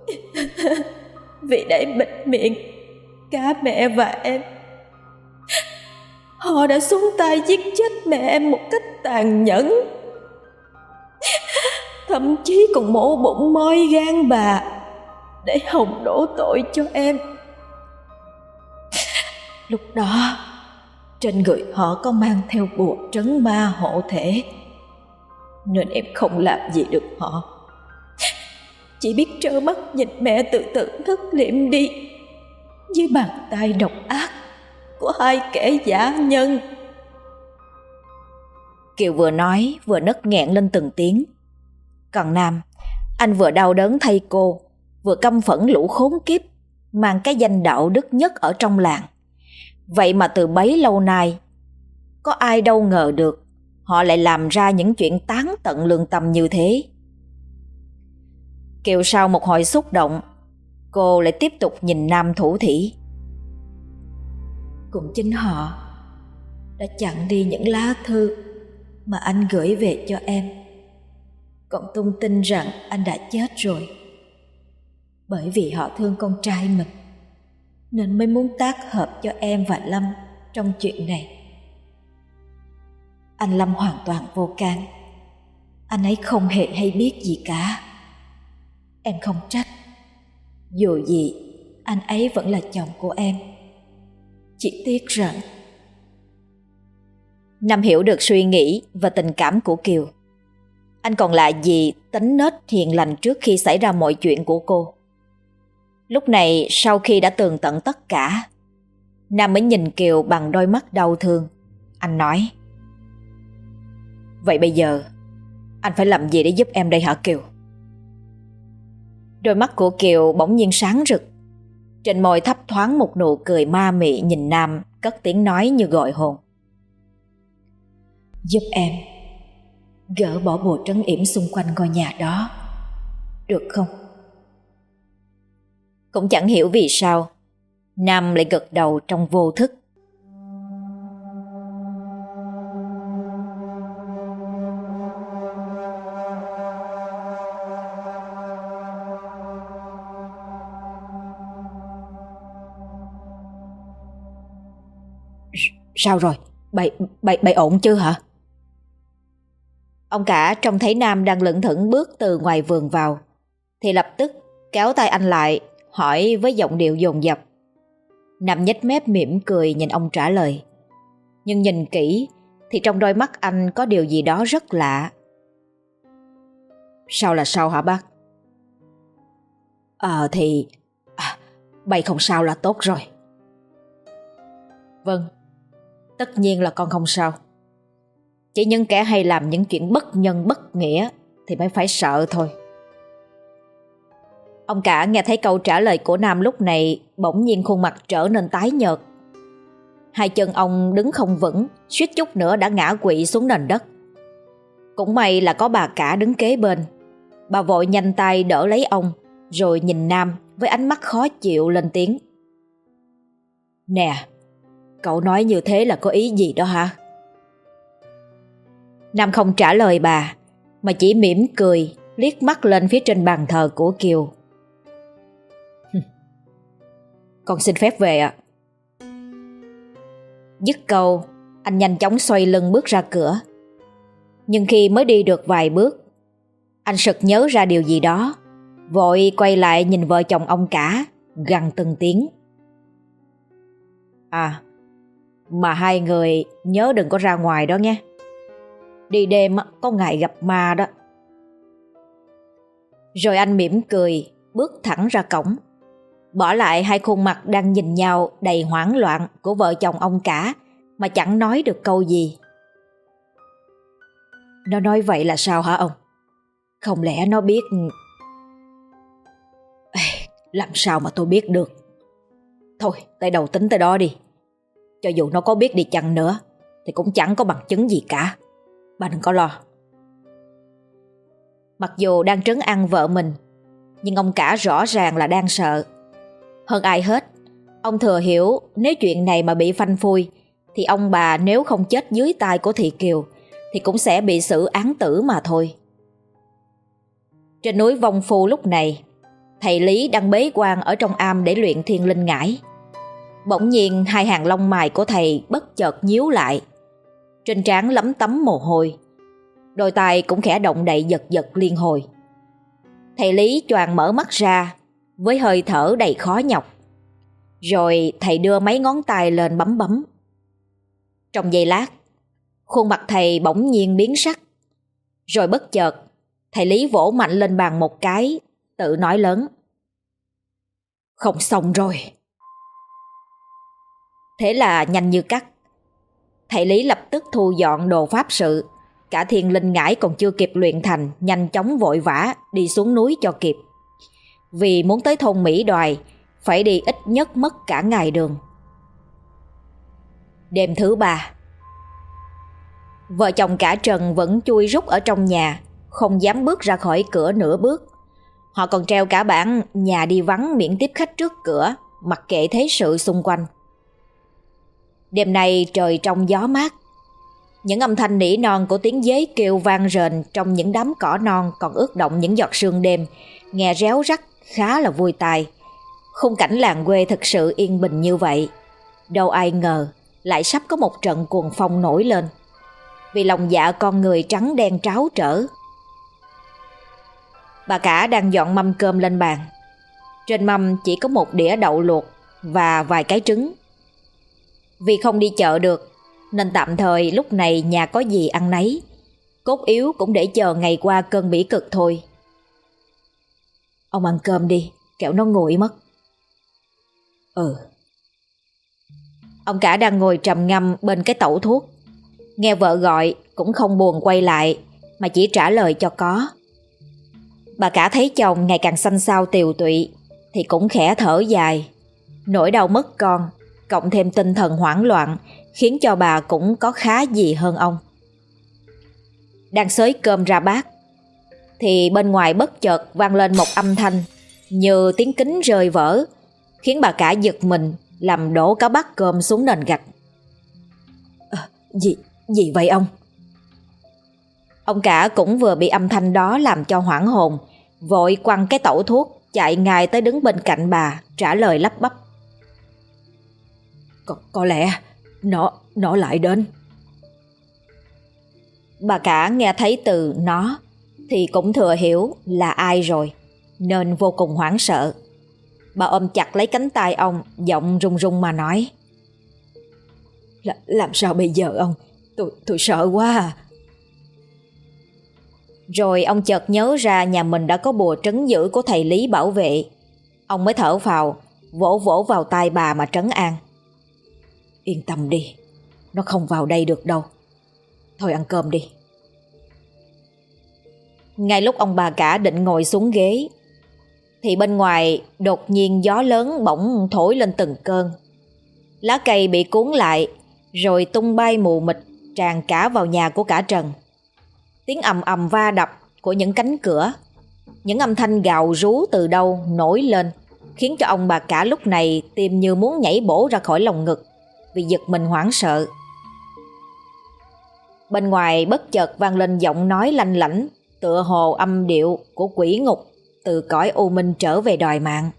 vì để bịt miệng cả mẹ và em, họ đã xuống tay giết chết mẹ em một cách tàn nhẫn, thậm chí còn mổ bụng moi gan bà để hòng đổ tội cho em. Lúc đó trên người họ có mang theo bùa trấn ma hộ thể, nên em không làm gì được họ, chỉ biết trơ mắt nhìn mẹ từ từ ngất liệm đi dưới bàn tay độc ác của hai kẻ dã nhân. Kiều vừa nói vừa nấc nghẹn lên từng tiếng. Còn Nam, anh vừa đau đớn thay cô, vừa căm phẫn lũ khốn kiếp mang cái danh đạo đức nhất ở trong làng. Vậy mà từ bấy lâu nay, có ai đâu ngờ được họ lại làm ra những chuyện tán tận lương tâm như thế. Kiều sau một hồi xúc động, cô lại tiếp tục nhìn Nam thủ thỉ. Cũng chính họ đã chặn đi những lá thư mà anh gửi về cho em, còn tung tin rằng anh đã chết rồi. Bởi vì họ thương con trai mình nên mới muốn tác hợp cho em và Lâm trong chuyện này. Anh Lâm hoàn toàn vô can. Anh ấy không hề hay biết gì cả. Em không trách. Dù gì anh ấy vẫn là chồng của em. Chỉ tiếc rằng... Nam hiểu được suy nghĩ và tình cảm của Kiều. Anh còn lạ gì tính nết hiền lành trước khi xảy ra mọi chuyện của cô. Lúc này sau khi đã tường tận tất cả, Nam mới nhìn Kiều bằng đôi mắt đau thương. Anh nói: "Vậy bây giờ anh phải làm gì để giúp em đây hả Kiều?" Đôi mắt của Kiều bỗng nhiên sáng rực. Trên môi thấp thoáng một nụ cười ma mị nhìn Nam, cất tiếng nói như gọi hồn: "Giúp em gỡ bỏ bùa trấn yểm xung quanh ngôi nhà đó, được không?" Cũng chẳng hiểu vì sao Nam lại gật đầu trong vô thức. Sao rồi? Bậy ổn chưa hả? Ông cả trông thấy Nam đang lững thững bước từ ngoài vườn vào thì lập tức kéo tay anh lại, hỏi với giọng điệu dồn dập. Nam nhếch mép mỉm cười nhìn ông trả lời. Nhưng nhìn kỹ thì trong đôi mắt anh có điều gì đó rất lạ. Sao là sao hả bác? Bậy không sao là tốt rồi. Vâng, tất nhiên là con không sao. Chỉ những kẻ hay làm những chuyện bất nhân bất nghĩa thì mới phải sợ thôi. Ông cả nghe thấy câu trả lời của Nam lúc này, bỗng nhiên khuôn mặt trở nên tái nhợt. Hai chân ông đứng không vững, suýt chút nữa đã ngã quỵ xuống nền đất. Cũng may là có bà cả đứng kế bên. Bà vội nhanh tay đỡ lấy ông, rồi nhìn Nam với ánh mắt khó chịu lên tiếng: "Nè, cậu nói như thế là có ý gì đó hả?" Nam không trả lời bà, mà chỉ mỉm cười, liếc mắt lên phía trên bàn thờ của Kiều. "Con xin phép về ạ." Dứt câu, anh nhanh chóng xoay lưng bước ra cửa. Nhưng khi mới đi được vài bước, anh sực nhớ ra điều gì đó, vội quay lại nhìn vợ chồng ông cả, gằn từng tiếng: "Mà hai người nhớ đừng có ra ngoài đó nghe. Đi đêm có ngại gặp ma đó." Rồi anh mỉm cười, bước thẳng ra cổng, bỏ lại hai khuôn mặt đang nhìn nhau đầy hoảng loạn của vợ chồng ông cả mà chẳng nói được câu gì. Nó nói vậy là sao hả ông? Không lẽ nó biết... Làm sao mà tôi biết được? Thôi, tới đầu tính tới đó đi. Cho dù nó có biết đi chăng nữa thì cũng chẳng có bằng chứng gì cả. Bà đừng có lo. Mặc dù đang trấn an vợ mình, nhưng ông cả rõ ràng là đang sợ. Hơn ai hết, ông thừa hiểu nếu chuyện này mà bị phanh phui thì ông bà nếu không chết dưới tay của Thị Kiều thì cũng sẽ bị xử án tử mà thôi. Trên núi Vong Phu lúc này, thầy Lý đang bế quan ở trong am để luyện thiên linh ngải. Bỗng nhiên hai hàng lông mày của thầy bất chợt nhíu lại, trên trán lấm tấm mồ hôi, đôi tai cũng khẽ động đậy giật giật liên hồi. Thầy Lý choàng mở mắt ra với hơi thở đầy khó nhọc. Rồi thầy đưa mấy ngón tay lên bấm bấm. Trong giây lát, khuôn mặt thầy bỗng nhiên biến sắc. Rồi bất chợt, thầy Lý vỗ mạnh lên bàn một cái, tự nói lớn: "Không xong rồi." Thế là nhanh như cắt, thầy Lý lập tức thu dọn đồ pháp sự, cả thiên linh ngải còn chưa kịp luyện thành, nhanh chóng vội vã đi xuống núi cho kịp. Vì muốn tới thôn Mỹ Đoài phải đi ít nhất mất cả ngày đường. Đêm thứ 3, vợ chồng cả Trần vẫn chui rút ở trong nhà, không dám bước ra khỏi cửa nửa bước. Họ còn treo cả bảng nhà đi vắng miễn tiếp khách trước cửa, mặc kệ thế sự xung quanh. Đêm nay trời trong gió mát. Những âm thanh nỉ non của tiếng dế kêu vang rền trong những đám cỏ non còn ướt đọng những giọt sương đêm, nghe réo rắt khá là vui tai. Khung cảnh làng quê thực sự yên bình như vậy. Đâu ai ngờ lại sắp có một trận cuồng phong nổi lên, vì lòng dạ con người trắng đen tráo trở. Bà cả đang dọn mâm cơm lên bàn. Trên mâm chỉ có một đĩa đậu luộc và vài cái trứng. Vì không đi chợ được nên tạm thời lúc này nhà có gì ăn nấy, cốt yếu cũng để chờ ngày qua cơn bỉ cực thôi. Ông ăn cơm đi, kẻo nó nguội mất. Ông cả đang ngồi trầm ngâm bên cái tẩu thuốc, nghe vợ gọi cũng không buồn quay lại mà chỉ trả lời cho có. Bà cả thấy chồng ngày càng xanh xao tiều tụy thì cũng khẽ thở dài. Nỗi đau mất con cộng thêm tinh thần hoảng loạn khiến cho bà cũng có khá gì hơn ông. Đang xới cơm ra bát thì bên ngoài bất chợt vang lên một âm thanh như tiếng kính rơi vỡ, khiến bà cả giật mình làm đổ cả bát cơm xuống nền gạch. Gì vậy ông? Ông cả cũng vừa bị âm thanh đó làm cho hoảng hồn, vội quăng cái tẩu thuốc chạy ngay tới đứng bên cạnh bà, trả lời lắp bắp. Có lẽ nó lại đến. Bà cả nghe thấy từ nó thì cũng thừa hiểu là ai rồi, nên vô cùng hoảng sợ. Bà ôm chặt lấy cánh tay ông, giọng run run mà nói. Làm sao bây giờ ông? Tôi sợ quá à. Rồi ông chợt nhớ ra nhà mình đã có bùa trấn giữ của thầy Lý bảo vệ. Ông mới thở phào, vỗ vỗ vào tai bà mà trấn an. Yên tâm đi, nó không vào đây được đâu. Thôi ăn cơm đi. Ngay lúc ông bà cả định ngồi xuống ghế thì bên ngoài đột nhiên gió lớn bỗng thổi lên từng cơn. Lá cây bị cuốn lại rồi tung bay mù mịt tràn cả vào nhà của cả Trần. Tiếng ầm ầm va đập của những cánh cửa, những âm thanh gào rú từ đâu nổi lên, khiến cho ông bà cả lúc này tim như muốn nhảy bổ ra khỏi lồng ngực vì giật mình hoảng sợ. Bên ngoài bất chợt vang lên giọng nói lanh lảnh, tựa hồ âm điệu của quỷ ngục từ cõi u minh trở về đòi mạng.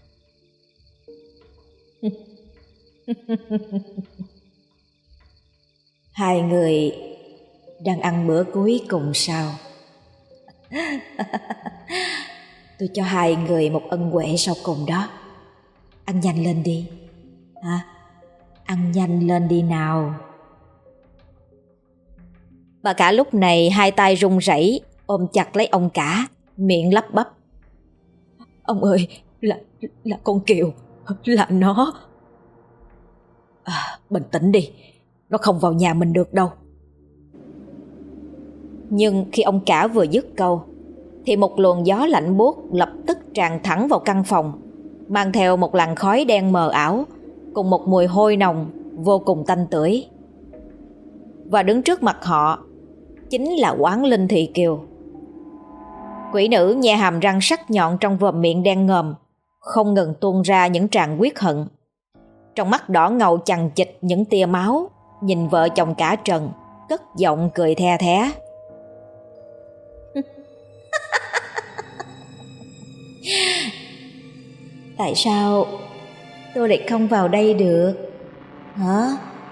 Hai người đang ăn bữa cuối cùng sao? Tôi cho hai người một ân huệ sau cùng đó. Ăn nhanh lên đi. Hả? Ăn nhanh lên đi nào. Bà cả lúc này hai tay run rẩy ôm chặt lấy ông cả, miệng lắp bắp. Ông ơi, là con Kiều, là nó. Bình tĩnh đi, nó không vào nhà mình được đâu. Nhưng khi ông cả vừa dứt câu thì một luồng gió lạnh buốt lập tức tràn thẳng vào căn phòng, mang theo một làn khói đen mờ ảo cùng một mùi hôi nồng vô cùng tanh tưởi. Và đứng trước mặt họ chính là Oán Linh Thị Kiều. Quỷ nữ nhe hàm răng sắc nhọn trong vòm miệng đen ngòm, không ngừng tuôn ra những tràng quyết hận. Trong mắt đỏ ngầu chằng chịt những tia máu, nhìn vợ chồng cả Trần, cất giọng cười the thé. Tại sao tôi lại không vào đây được? Hả?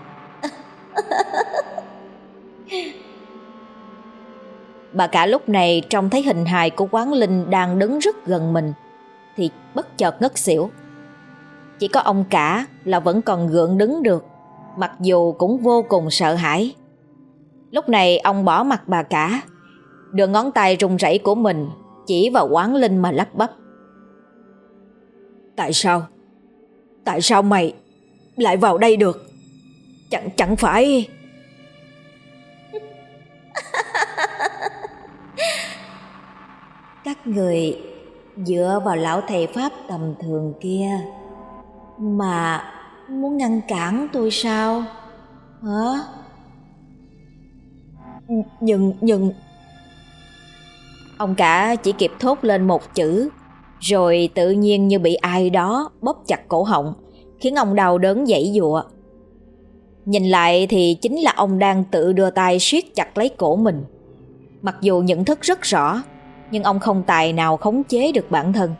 Bà cả lúc này trông thấy hình hài của Quán Linh đang đứng rất gần mình thì bất chợt ngất xỉu. Chỉ có ông cả là vẫn còn gượng đứng được, mặc dù cũng vô cùng sợ hãi. Lúc này ông bỏ mặc bà cả, đưa ngón tay run rẩy của mình chỉ vào Quán Linh mà lắp bắp. Tại sao mày lại vào đây được? Chẳng phải... Các người dựa vào lão thầy Pháp tầm thường kia mà muốn ngăn cản tôi sao? Hả? Nhưng... Ông cả chỉ kịp thốt lên một chữ, rồi tự nhiên như bị ai đó bóp chặt cổ họng, khiến ông đau đớn giãy giụa. Nhìn lại thì chính là ông đang tự đưa tay siết chặt lấy cổ mình. Mặc dù nhận thức rất rõ, nhưng ông không tài nào khống chế được bản thân.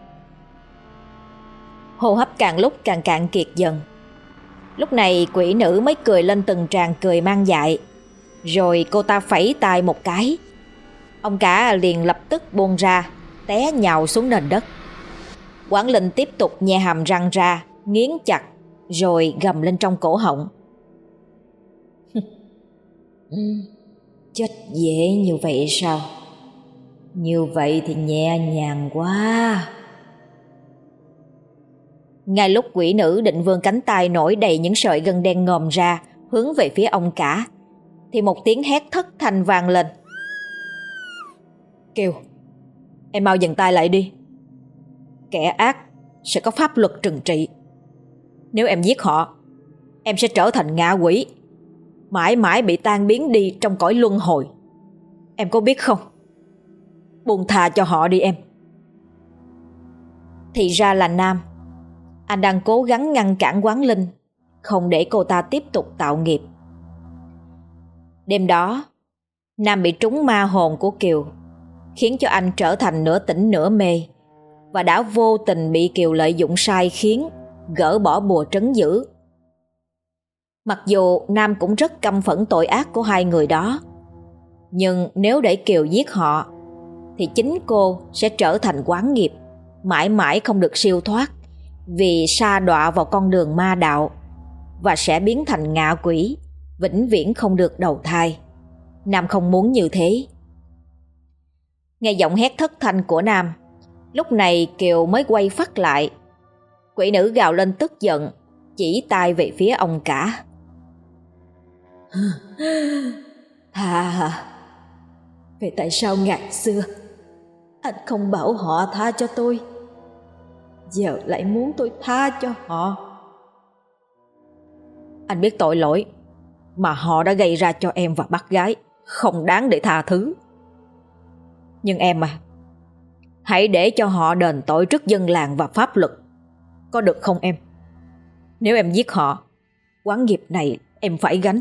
Hô hấp càng lúc càng cạn kiệt dần. Lúc này quỷ nữ mới cười lên từng tràng cười mang dại. Rồi cô ta phẩy tay một cái. Ông cả liền lập tức buông ra, té nhào xuống nền đất. Quảng Linh tiếp tục nhe hàm răng ra, nghiến chặt, rồi gầm lên trong cổ họng. Chết dễ như vậy sao? Như vậy thì nhẹ nhàng quá. Ngay lúc quỷ nữ định vươn cánh tay nổi đầy những sợi gân đen ngòm ra hướng về phía ông cả, thì một tiếng hét thất thanh vang lên. Kiều, em mau dừng tay lại đi. Kẻ ác sẽ có pháp luật trừng trị. Nếu em giết họ, em sẽ trở thành ngạ quỷ, mãi mãi bị tan biến đi trong cõi luân hồi. Em có biết không? Buông tha cho họ đi em. Thì ra là Nam. Anh đang cố gắng ngăn cản Quán Linh, không để cô ta tiếp tục tạo nghiệp. Đêm đó, Nam bị trúng ma hồn của Kiều, khiến cho anh trở thành nửa tỉnh nửa mê, và đã vô tình bị Kiều lợi dụng sai khiến, gỡ bỏ bùa trấn giữ. Mặc dù Nam cũng rất căm phẫn tội ác của hai người đó, nhưng nếu để Kiều giết họ, thì chính cô sẽ trở thành oán nghiệp, mãi mãi không được siêu thoát, vì sa đọa vào con đường ma đạo, và sẽ biến thành ngạ quỷ, vĩnh viễn không được đầu thai. Nam không muốn như thế. Nghe giọng hét thất thanh của Nam, lúc này Kiều mới quay phắt lại. Quỷ nữ gào lên tức giận, chỉ tay về phía ông cả. Tha, vậy tại sao ngày xưa anh không bảo họ tha cho tôi, giờ lại muốn tôi tha cho họ? Anh biết tội lỗi mà họ đã gây ra cho em và bác gái không đáng để tha thứ. Nhưng em à, hãy để cho họ đền tội trước dân làng và pháp luật, có được không em? Nếu em giết họ, oán nghiệp này em phải gánh.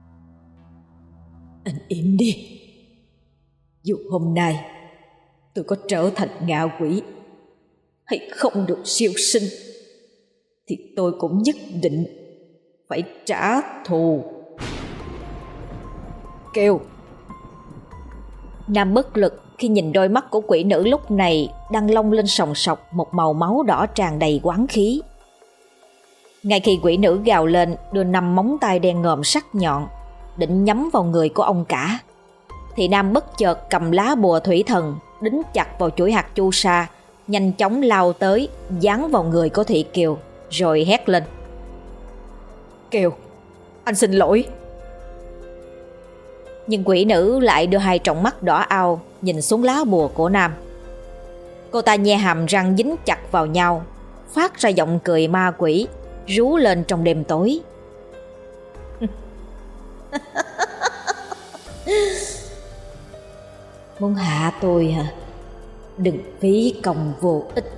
Anh im đi. Dù hôm nay tôi có trở thành ngạ quỷ hay không được siêu sinh, thì tôi cũng nhất định phải trả thù. Kiều. Nam bất lực khi nhìn đôi mắt của quỷ nữ lúc này đang long lên sòng sọc một màu máu đỏ tràn đầy oán khí. Ngay khi quỷ nữ gào lên đưa 5 móng tay đen ngòm sắc nhọn định nhắm vào người của ông cả, thì Nam bất chợt cầm lá bùa thủy thần đính chặt vào chuỗi hạt chu sa, nhanh chóng lao tới dán vào người của Thị Kiều, rồi hét lên. Kiều, anh xin lỗi. Nhưng quỷ nữ lại đưa hai tròng mắt đỏ ao nhìn xuống lá bùa của Nam. Cô ta nhe hàm răng dính chặt vào nhau, phát ra giọng cười ma quỷ rú lên trong đêm tối. Muốn hạ tôi hả? Đừng phí công vô ích.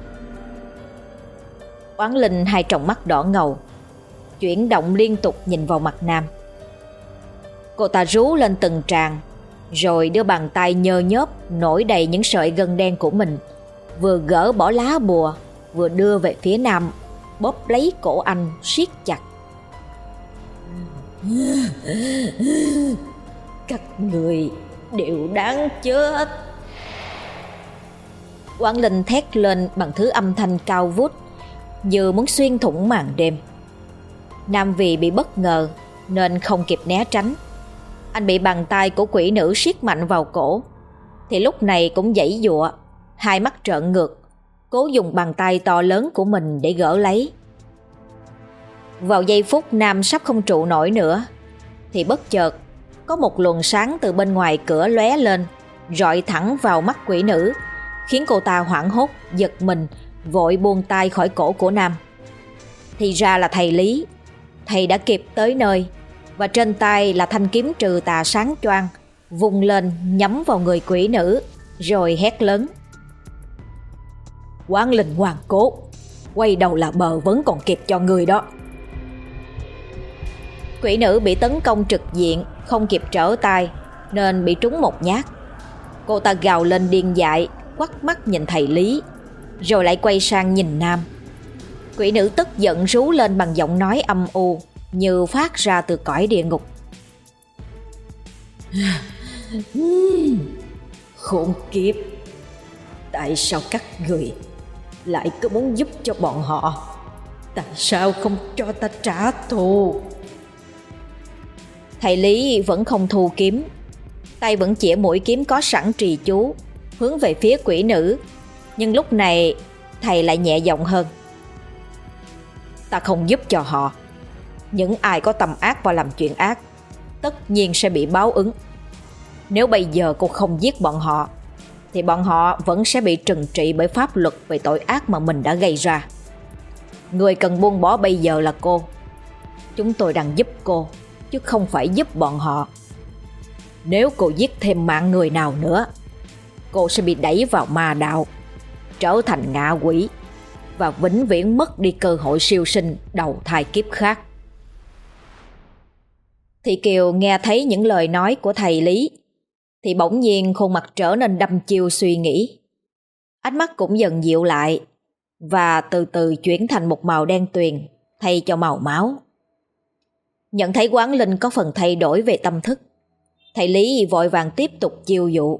Oán Linh hai tròng mắt đỏ ngầu, chuyển động liên tục nhìn vào mặt Nam. Cô ta rú lên từng tràng, rồi đưa bàn tay nhơ nhớp nổi đầy những sợi gân đen của mình, vừa gỡ bỏ lá bùa, vừa đưa về phía Nam, bóp lấy cổ anh siết chặt. Các người đều đáng chết. Quảng Linh thét lên bằng thứ âm thanh cao vút như muốn xuyên thủng màn đêm. Nam vì bị bất ngờ nên không kịp né tránh. Anh bị bàn tay của quỷ nữ siết mạnh vào cổ, thì lúc này cũng giãy giụa, hai mắt trợn ngược, cố dùng bàn tay to lớn của mình để gỡ lấy. Vào giây phút Nam sắp không trụ nổi nữa, thì bất chợt có một luồng sáng từ bên ngoài cửa lóe lên, rọi thẳng vào mắt quỷ nữ, khiến cô ta hoảng hốt giật mình, vội buông tay khỏi cổ của Nam. Thì ra là thầy Lý. Thầy đã kịp tới nơi, và trên tay là thanh kiếm trừ tà sáng choang, vung lên nhắm vào người quỷ nữ, rồi hét lớn. Quán Linh ngoan cố, quay đầu là bờ vẫn còn kịp cho người đó. Quỷ nữ bị tấn công trực diện, không kịp trở tay nên bị trúng một nhát. Cô ta gào lên điên dại, quắt mắt nhìn thầy Lý, rồi lại quay sang nhìn Nam. Quỷ nữ tức giận rú lên bằng giọng nói âm u như phát ra từ cõi địa ngục. Khốn kiếp, tại sao các người lại cứ muốn giúp cho bọn họ? Tại sao không cho ta trả thù? Thầy Lý vẫn không thu kiếm, tay vẫn chĩa mũi kiếm có sẵn trì chú hướng về phía quỷ nữ. Nhưng lúc này thầy lại nhẹ giọng hơn. Ta không giúp cho họ. Những ai có tâm ác và làm chuyện ác tất nhiên sẽ bị báo ứng. Nếu bây giờ cô không giết bọn họ thì bọn họ vẫn sẽ bị trừng trị bởi pháp luật về tội ác mà mình đã gây ra. Người cần buông bỏ bây giờ là cô. Chúng tôi đang giúp cô chứ không phải giúp bọn họ. Nếu cô giết thêm mạng người nào nữa, cô sẽ bị đẩy vào ma đạo, trở thành ngạ quỷ và vĩnh viễn mất đi cơ hội siêu sinh đầu thai kiếp khác. Thị Kiều nghe thấy những lời nói của thầy Lý thì bỗng nhiên khuôn mặt trở nên đăm chiêu suy nghĩ. Ánh mắt cũng dần dịu lại và từ từ chuyển thành một màu đen tuyền thay cho màu máu. Nhận thấy Quán Linh có phần thay đổi về tâm thức, thầy Lý vội vàng tiếp tục chiêu dụ.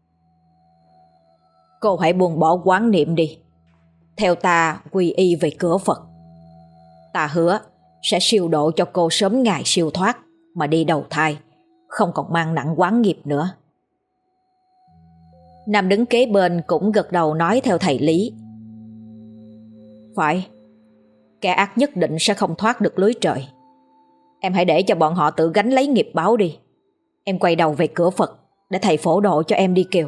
Cô hãy buông bỏ quán niệm đi, theo ta quy y về cửa Phật. Ta hứa sẽ siêu độ cho cô sớm ngày siêu thoát mà đi đầu thai, không còn mang nặng oán nghiệp nữa. Nam đứng kế bên cũng gật đầu nói theo thầy Lý. Phải, kẻ ác nhất định sẽ không thoát được lưới trời. Em hãy để cho bọn họ tự gánh lấy nghiệp báo đi. Em quay đầu về cửa Phật để thầy phổ độ cho em đi Kiều.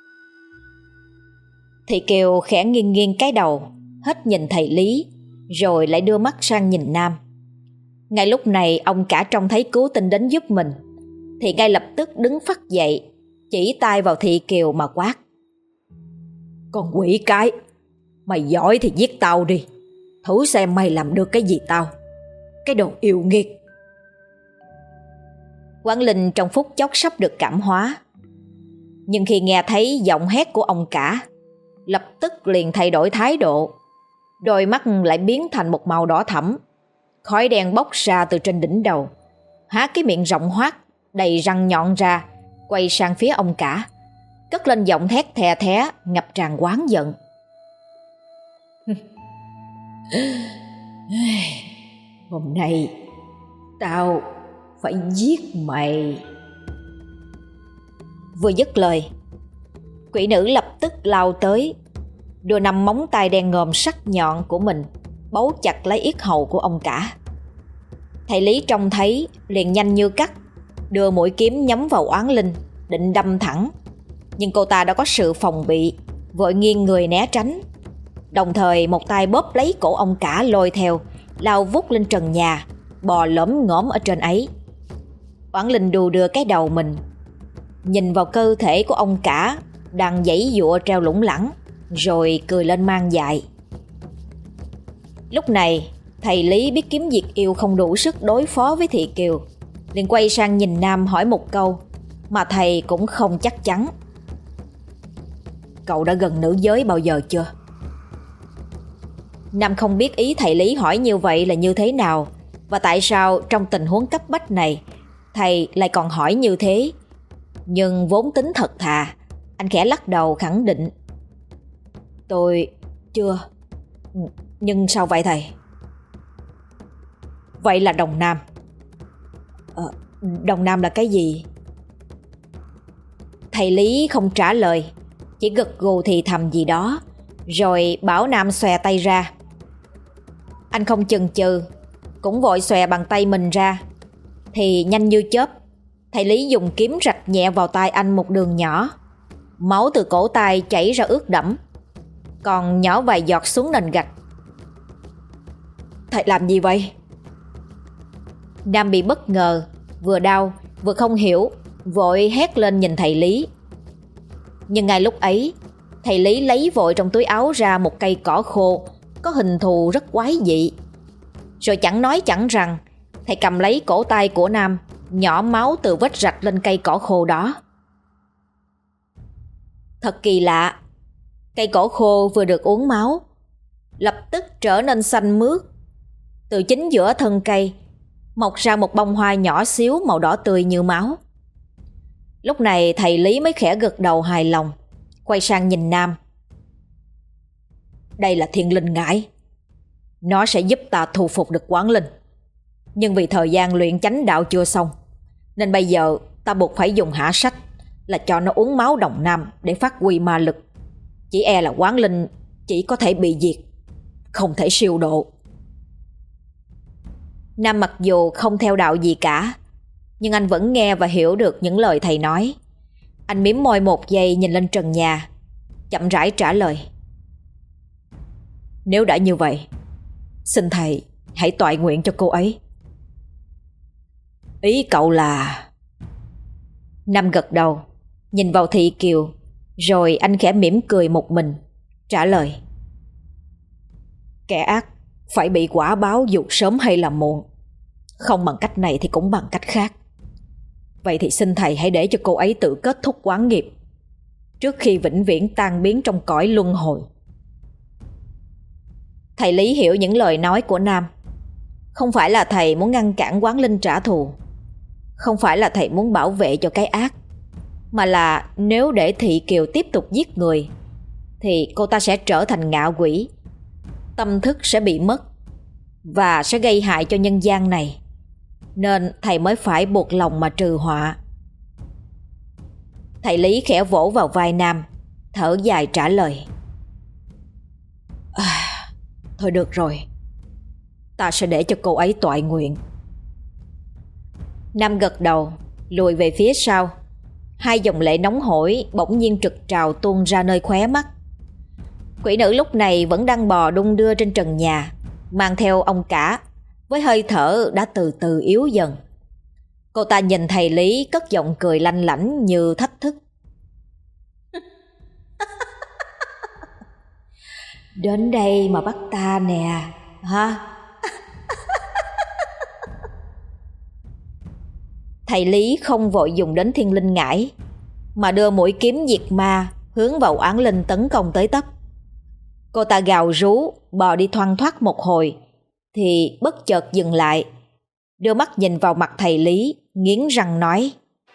Thị Kiều khẽ nghiêng nghiêng cái đầu, hết nhìn thầy Lý, rồi lại đưa mắt sang nhìn Nam. Ngay lúc này ông cả trông thấy cứu tinh đến giúp mình thì ngay lập tức đứng phắt dậy, chỉ tay vào Thị Kiều mà quát. Con quỷ cái, mày giỏi thì giết tao đi, thử xem mày làm được cái gì tao, cái đồ yêu nghiệt. Quán Linh trong phút chốc sắp được cảm hóa, nhưng khi nghe thấy giọng hét của ông cả, lập tức liền thay đổi thái độ. Đôi mắt lại biến thành một màu đỏ thẫm, khói đen bốc ra từ trên đỉnh đầu, há cái miệng rộng hoác đầy răng nhọn ra, quay sang phía ông cả, cất lên giọng thét thè thé ngập tràn oán giận. Hôm nay tao phải giết mày. Vừa dứt lời, quỷ nữ lập tức lao tới, đưa 5 móng tay đen ngòm sắc nhọn của mình bấu chặt lấy yết hầu của ông cả. Thầy Lý trông thấy liền nhanh như cắt đưa mũi kiếm nhắm vào Oán Linh, định đâm thẳng, nhưng cô ta đã có sự phòng bị, vội nghiêng người né tránh, đồng thời một tay bóp lấy cổ ông cả lôi theo, lao vút lên trần nhà, bò lổm ngổm ở trên ấy. Oán Linh đù đưa cái đầu mình, nhìn vào cơ thể của ông cả đang giãy giụa treo lủng lẳng, rồi cười lên man dại. Lúc này thầy Lý biết kiếm diệt yêu không đủ sức đối phó với Thị Kiều, liền quay sang nhìn Nam hỏi một câu mà thầy cũng không chắc chắn. Cậu đã gần nữ giới bao giờ chưa? Nam không biết ý thầy Lý hỏi như vậy là như thế nào, và tại sao trong tình huống cấp bách này thầy lại còn hỏi như thế. Nhưng vốn tính thật thà, anh khẽ lắc đầu khẳng định. Tôi chưa. Nhưng sao vậy thầy? Vậy là đồng nam. Đồng nam là cái gì? Thầy Lý không trả lời, chỉ gật gù thì thầm gì đó, rồi bảo Nam xòe tay ra. Anh không chần chừ, cũng vội xòe bàn tay mình ra. Thì nhanh như chớp, thầy Lý dùng kiếm rạch nhẹ vào tay anh một đường nhỏ. Máu từ cổ tay chảy ra ướt đẫm, còn nhỏ vài giọt xuống nền gạch. Thầy làm gì vậy? Nam bị bất ngờ, vừa đau vừa không hiểu, vội hét lên nhìn thầy Lý. Nhưng ngay lúc ấy, thầy Lý lấy vội trong túi áo ra một cây cỏ khô có hình thù rất quái dị. Rồi chẳng nói chẳng rằng, Thầy cầm lấy cổ tay của Nam, nhỏ máu từ vết rạch lên cây cỏ khô đó. Thật kỳ lạ, cây cỏ khô vừa được uống máu lập tức trở nên xanh mướt. Từ chính giữa thân cây mọc ra một bông hoa nhỏ xíu màu đỏ tươi như máu. Lúc này thầy Lý mới khẽ gật đầu hài lòng, quay sang nhìn Nam. Đây là thiên linh ngải. Nó sẽ giúp ta thu phục được Quán Linh. Nhưng vì thời gian luyện chánh đạo chưa xong, nên bây giờ ta buộc phải dùng hạ sách là cho nó uống máu Đồng Nam để phát huy ma lực. Chỉ e là Quán Linh chỉ có thể bị diệt, không thể siêu độ. Nam mặc dù không theo đạo gì cả, nhưng anh vẫn nghe và hiểu được những lời thầy nói. Anh mím môi một giây nhìn lên trần nhà, chậm rãi trả lời. Nếu đã như vậy, xin thầy hãy toại nguyện cho cô ấy. Ý cậu là... Nam gật đầu, nhìn vào Thị Kiều, rồi anh khẽ mỉm cười một mình, trả lời. Kẻ ác phải bị quả báo dù sớm hay là muộn, không bằng cách này thì cũng bằng cách khác. Vậy thì xin thầy hãy để cho cô ấy tự kết thúc oán nghiệp trước khi vĩnh viễn tan biến trong cõi luân hồi. Thầy Lý hiểu những lời nói của Nam. Không phải là thầy muốn ngăn cản Quán Linh trả thù, không phải là thầy muốn bảo vệ cho cái ác, mà là nếu để Thị Kiều tiếp tục giết người thì cô ta sẽ trở thành ngạ quỷ, tâm thức sẽ bị mất và sẽ gây hại cho nhân gian này. Nên thầy mới phải buộc lòng mà trừ họa. Thầy Lý khẽ vỗ vào vai Nam, thở dài trả lời. Thôi được rồi, ta sẽ để cho cô ấy toại nguyện. Nam gật đầu, lùi về phía sau. Hai dòng lệ nóng hổi bỗng nhiên trực trào tuôn ra nơi khóe mắt. Quỷ nữ lúc này vẫn đang bò đung đưa trên trần nhà, mang theo ông cả, với hơi thở đã từ từ yếu dần. Cô ta nhìn thầy Lý cất giọng cười lanh lảnh như thách thức. Đến đây mà bắt ta nè, hả? Thầy Lý không vội dùng đến thiên linh ngải, mà đưa mũi kiếm diệt ma hướng vào Oán Linh tấn công tới tấp. Cô ta gào rú bò đi thoăn thoắt một hồi thì bất chợt dừng lại, đưa mắt nhìn vào mặt thầy Lý, nghiến răng nói.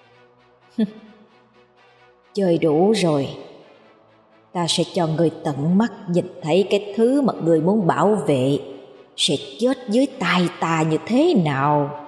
Chơi đủ rồi, ta sẽ cho người tận mắt nhìn thấy cái thứ mà người muốn bảo vệ sẽ chết dưới tay ta như thế nào.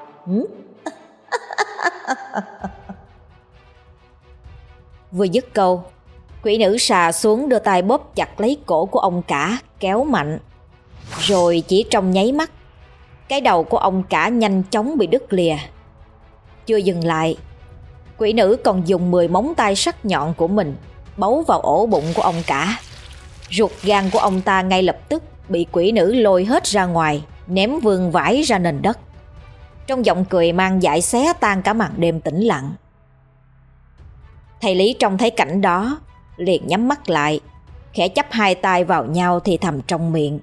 Vừa dứt câu, quỷ nữ xà xuống đưa tay bóp chặt lấy cổ của ông cả, kéo mạnh. Rồi chỉ trong nháy mắt, cái đầu của ông cả nhanh chóng bị đứt lìa. Chưa dừng lại, quỷ nữ còn dùng 10 móng tay sắc nhọn của mình bấu vào ổ bụng của ông cả. Ruột gan của ông ta ngay lập tức bị quỷ nữ lôi hết ra ngoài, ném vương vãi ra nền đất. Trong giọng cười mang dại xé tan cả màn đêm tĩnh lặng. Thầy Lý trông thấy cảnh đó liền nhắm mắt lại, khẽ chắp hai tay vào nhau thì thầm trong miệng.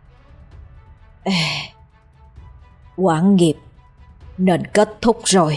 Oán nghiệp nên kết thúc rồi.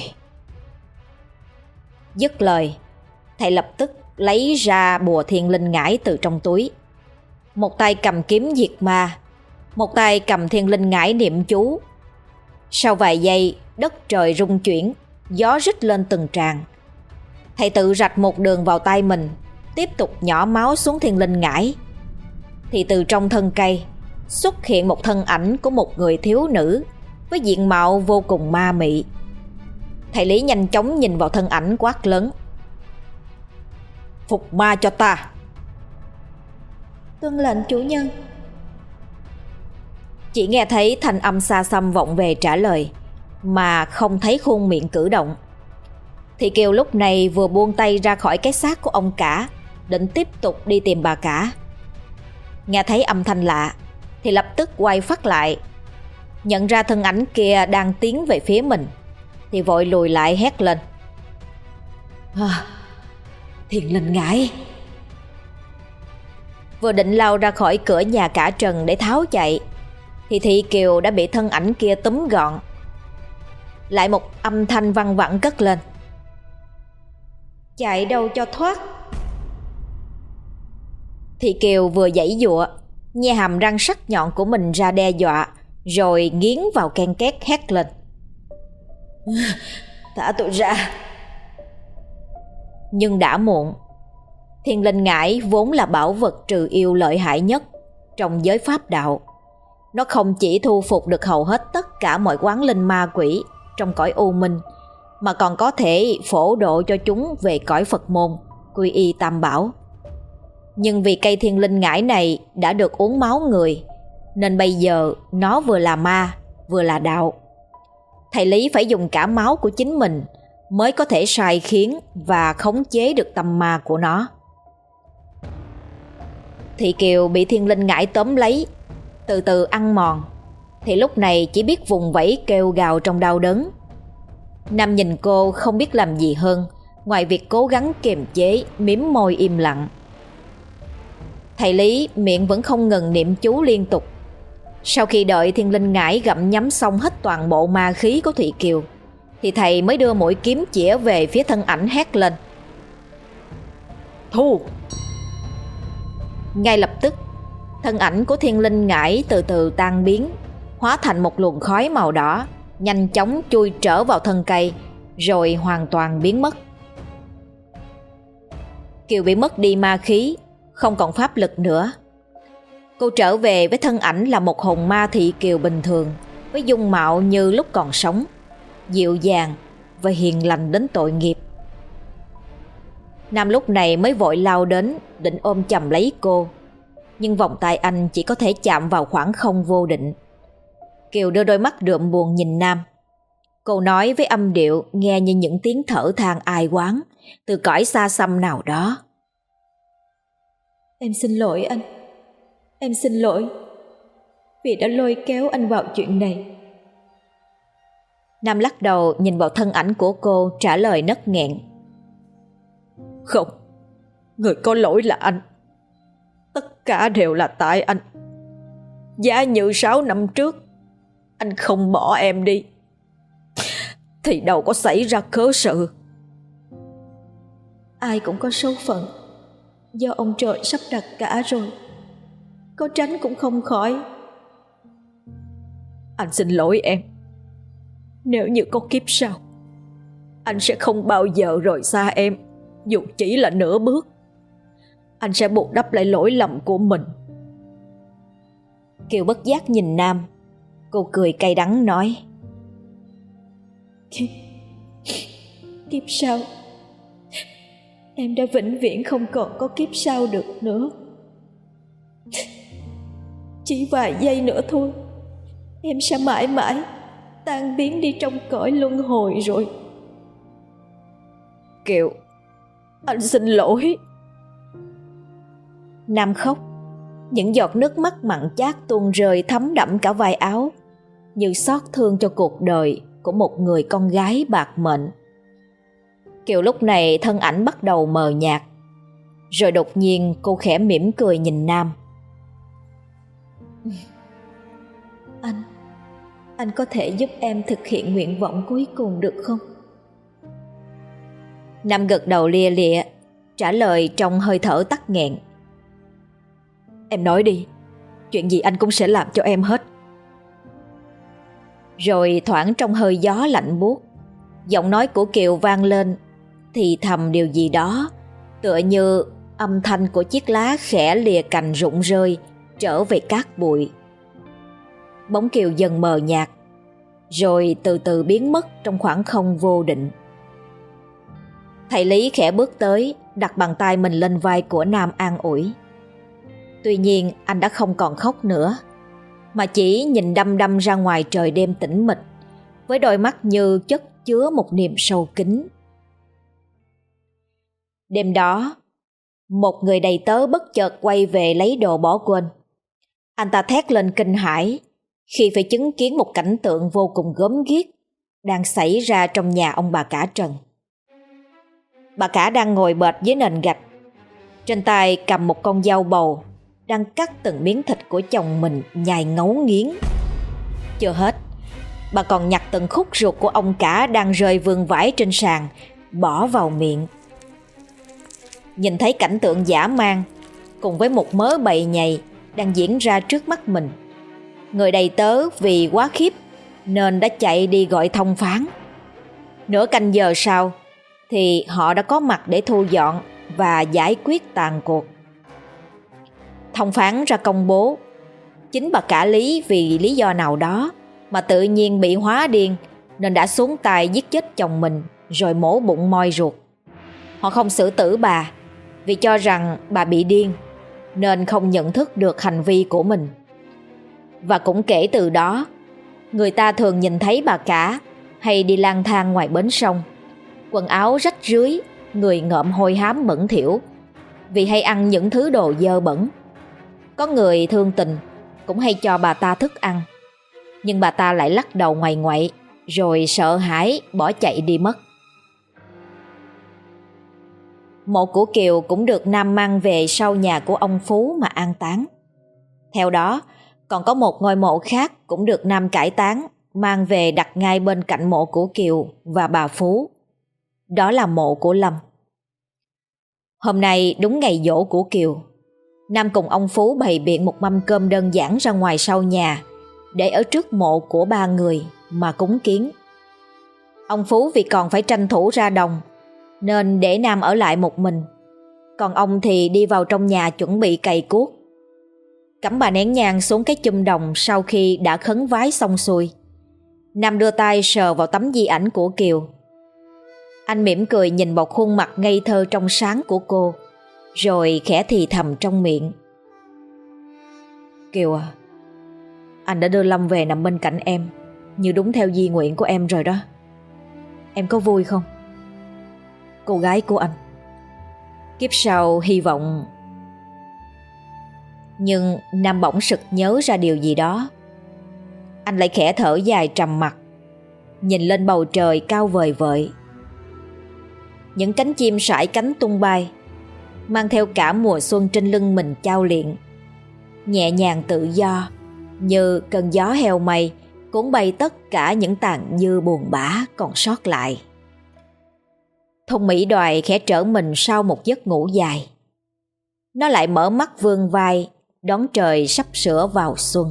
Dứt lời, thầy lập tức lấy ra bùa thiên linh ngải từ trong túi. Một tay cầm kiếm diệt ma, một tay cầm thiên linh ngải niệm chú. Sau vài giây, đất trời rung chuyển, gió rít lên từng tràng. Thầy tự rạch một đường vào tay mình, tiếp tục nhỏ máu xuống thiên linh ngải. Thì từ trong thân cây xuất hiện một thân ảnh của một người thiếu nữ với diện mạo vô cùng ma mị. Thầy Lý nhanh chóng nhìn vào thân ảnh quát lớn. Phục ma cho ta. Tuân lệnh chủ nhân. Chỉ nghe thấy thanh âm xa xăm vọng về trả lời, mà không thấy khuôn miệng cử động. Thị Kiều lúc này vừa buông tay ra khỏi cái xác của ông cả, định tiếp tục đi tìm bà cả. Nghe thấy âm thanh lạ thì lập tức quay phát lại, nhận ra thân ảnh kia đang tiến về phía mình thì vội lùi lại hét lên. Thiên linh ngải. Vừa định lao ra khỏi cửa nhà cả trần để tháo chạy thì Thị Kiều đã bị thân ảnh kia túm gọn. lại một âm thanh văng vẳng cất lên: "Chạy đâu cho thoát." Thị Kiều vừa giãy giụa, nhe hàm răng sắc nhọn của mình ra đe dọa, rồi nghiến vào ken két hét lên: "Thả tôi ra!" Nhưng đã muộn. Thiên linh ngải vốn là bảo vật trừ yêu lợi hại nhất trong giới pháp đạo. Nó không chỉ thu phục được hầu hết tất cả mọi quán linh ma quỷ trong cõi u minh, mà còn có thể phổ độ cho chúng về cõi Phật môn, quy y tam bảo. Nhưng vì cây thiên linh ngải này đã được uống máu người, nên bây giờ nó vừa là ma, vừa là đạo. Thầy Lý phải dùng cả máu của chính mình mới có thể sai khiến và khống chế được tâm ma của nó. Thị Kiều bị thiên linh ngải tóm lấy, từ từ ăn mòn, thì lúc này chỉ biết vùng vẫy kêu gào trong đau đớn. Nam nhìn cô không biết làm gì hơn ngoài việc cố gắng kiềm chế, mím môi im lặng. Thầy Lý miệng vẫn không ngừng niệm chú liên tục. Sau khi đợi thiên linh ngải gặm nhấm xong hết toàn bộ ma khí của Thị Kiều, thì thầy mới đưa mũi kiếm chĩa về phía thân ảnh hét lên: "Thu!" Ngay lập tức, thân ảnh của thiên linh ngải từ từ tan biến, hóa thành một luồng khói màu đỏ, nhanh chóng chui trở vào thân cây, rồi hoàn toàn biến mất. Kiều bị mất đi ma khí, không còn pháp lực nữa. Cô trở về với thân ảnh là một hồn ma Thị Kiều bình thường, với dung mạo như lúc còn sống, dịu dàng và hiền lành đến tội nghiệp. Nam lúc này mới vội lao đến định ôm chầm lấy cô, nhưng vòng tay anh chỉ có thể chạm vào khoảng không vô định. Kiều đưa đôi mắt đượm buồn nhìn Nam. Cô nói với âm điệu nghe như những tiếng thở than ai oán từ cõi xa xăm nào đó: "Em xin lỗi anh. Em xin lỗi vì đã lôi kéo anh vào chuyện này." Nam lắc đầu nhìn vào thân ảnh của cô, trả lời nấc nghẹn: "Không, người có lỗi là anh. Tất cả đều là tại anh. Giá như 6 năm trước anh không bỏ em đi, thì đâu có xảy ra cớ sự." "Ai cũng có số phận, do ông trời sắp đặt cả rồi, có tránh cũng không khỏi." "Anh xin lỗi em. Nếu như có kiếp sau, anh sẽ không bao giờ rời xa em, dù chỉ là nửa bước. Anh sẽ bù đắp lại lỗi lầm của mình." Kiều bất giác nhìn Nam. Cô cười cay đắng nói: Kiếp sau, em đã vĩnh viễn không còn có kiếp sau được nữa. Chỉ vài giây nữa thôi, em sẽ mãi mãi tan biến đi trong cõi luân hồi rồi." "Kiều, anh xin lỗi." Nam khóc, những giọt nước mắt mặn chát tuôn rơi thấm đẫm cả vai áo, như xót thương cho cuộc đời của một người con gái bạc mệnh. Kiều lúc này thân ảnh bắt đầu mờ nhạt, rồi đột nhiên cô khẽ mỉm cười nhìn Nam. Anh có thể giúp em thực hiện nguyện vọng cuối cùng được không?" Nam gật đầu lia lịa, trả lời trong hơi thở tắc nghẹn: "Em nói đi, chuyện gì anh cũng sẽ làm cho em hết." Rồi thoảng trong hơi gió lạnh buốt, giọng nói của Kiều vang lên, thì thầm điều gì đó, tựa như âm thanh của chiếc lá khẽ lìa cành rụng rơi trở về cát bụi. Bóng Kiều dần mờ nhạt, rồi từ từ biến mất trong khoảng không vô định. Thầy Lý khẽ bước tới, đặt bàn tay mình lên vai của Nam an ủi. Tuy nhiên anh đã không còn khóc nữa, mà chỉ nhìn đăm đăm ra ngoài trời đêm tĩnh mịch, với đôi mắt như chất chứa một niềm sâu kín. Đêm đó, một người đầy tớ bất chợt quay về lấy đồ bỏ quên. Anh ta thét lên kinh hãi khi phải chứng kiến một cảnh tượng vô cùng gớm ghiếc đang xảy ra trong nhà ông bà cả Trần. Bà cả đang ngồi bệt dưới nền gạch, trên tay cầm một con dao bầu, đang cắt từng miếng thịt của chồng mình nhai ngấu nghiến. Chưa hết, bà còn nhặt từng khúc ruột của ông cả đang rơi vương vãi trên sàn, bỏ vào miệng. Nhìn thấy cảnh tượng dã man cùng với một mớ bầy nhầy đang diễn ra trước mắt mình, người đầy tớ vì quá khiếp nên đã chạy đi gọi thông phán. Nửa canh giờ sau thì họ đã có mặt để thu dọn và giải quyết tàn cuộc. Thông phán ra công bố chính bà cả Lý vì lý do nào đó mà tự nhiên bị hóa điên nên đã xuống tay giết chết chồng mình rồi mổ bụng moi ruột. Họ không xử tử bà vì cho rằng bà bị điên nên không nhận thức được hành vi của mình. Và cũng kể từ đó, người ta thường nhìn thấy bà cả hay đi lang thang ngoài bến sông, quần áo rách rưới, người ngợm hôi hám bẩn thỉu vì hay ăn những thứ đồ dơ bẩn. Có người thương tình cũng hay cho bà ta thức ăn, nhưng bà ta lại lắc đầu ngoại ngoại rồi sợ hãi bỏ chạy đi mất. Mộ của Kiều cũng được Nam mang về sau nhà của ông Phú mà an táng. Theo đó, còn có một ngôi mộ khác cũng được Nam cải táng, mang về đặt ngay bên cạnh mộ của Kiều và bà Phú. Đó là mộ của Lâm. Hôm nay đúng ngày giỗ của Kiều, Nam cùng ông Phú bày biện một mâm cơm đơn giản ra ngoài sau nhà để ở trước mộ của ba người mà cúng kiến. Ông Phú vì còn phải tranh thủ ra đồng nên để Nam ở lại một mình, còn ông thì đi vào trong nhà chuẩn bị cày cuốc. Cắm bà nén nhang xuống cái chum đồng sau khi đã khấn vái xong xuôi. Nam đưa tay sờ vào tấm di ảnh của Kiều. Anh mỉm cười nhìn vào khuôn mặt ngây thơ trong sáng của cô, rồi khẽ thì thầm trong miệng: Kiều à, anh đã đưa Lâm về nằm bên cạnh em như đúng theo di nguyện của em rồi đó. Em có vui không? Cô gái của anh, kiếp sau hy vọng... Nhưng Nam bỗng sực nhớ ra điều gì đó. Anh lại khẽ thở dài trầm mặc, nhìn lên bầu trời cao vời vợi. Những cánh chim sải cánh tung bay, mang theo cả mùa xuân trên lưng mình chao liệng, nhẹ nhàng tự do như cơn gió heo mây cuốn bay tất cả những tàn dư buồn bã còn sót lại. Thôn Mỹ Đoài khẽ trở mình sau một giấc ngủ dài. Nó lại mở mắt vươn vai đón trời sắp sửa vào xuân.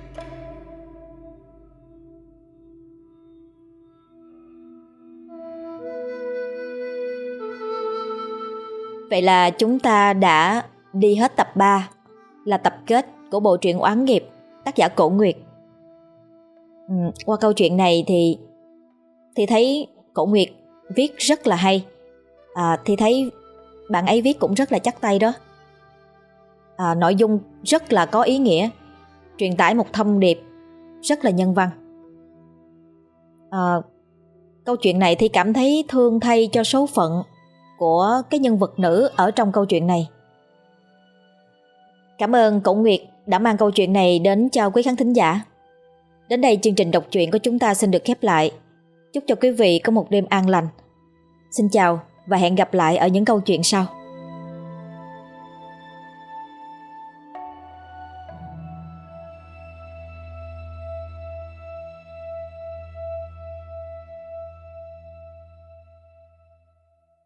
Vậy là chúng ta đã đi hết tập 3, là tập kết của bộ truyện Oán Nghiệp, tác giả Cổ Nguyệt. Qua câu chuyện này thì thấy Cổ Nguyệt viết rất là hay. Thì thấy bạn ấy viết cũng rất là chắc tay đó. Nội dung rất là có ý nghĩa, truyền tải một thông điệp rất là nhân văn. Câu chuyện này thì cảm thấy thương thay cho số phận của cái nhân vật nữ ở trong câu chuyện này. Cảm ơn Cổ Nguyệt đã mang câu chuyện này đến cho quý khán thính giả. Đến đây chương trình đọc truyện của chúng ta xin được khép lại. Chúc cho quý vị có một đêm an lành. Xin chào và hẹn gặp lại ở những câu chuyện sau.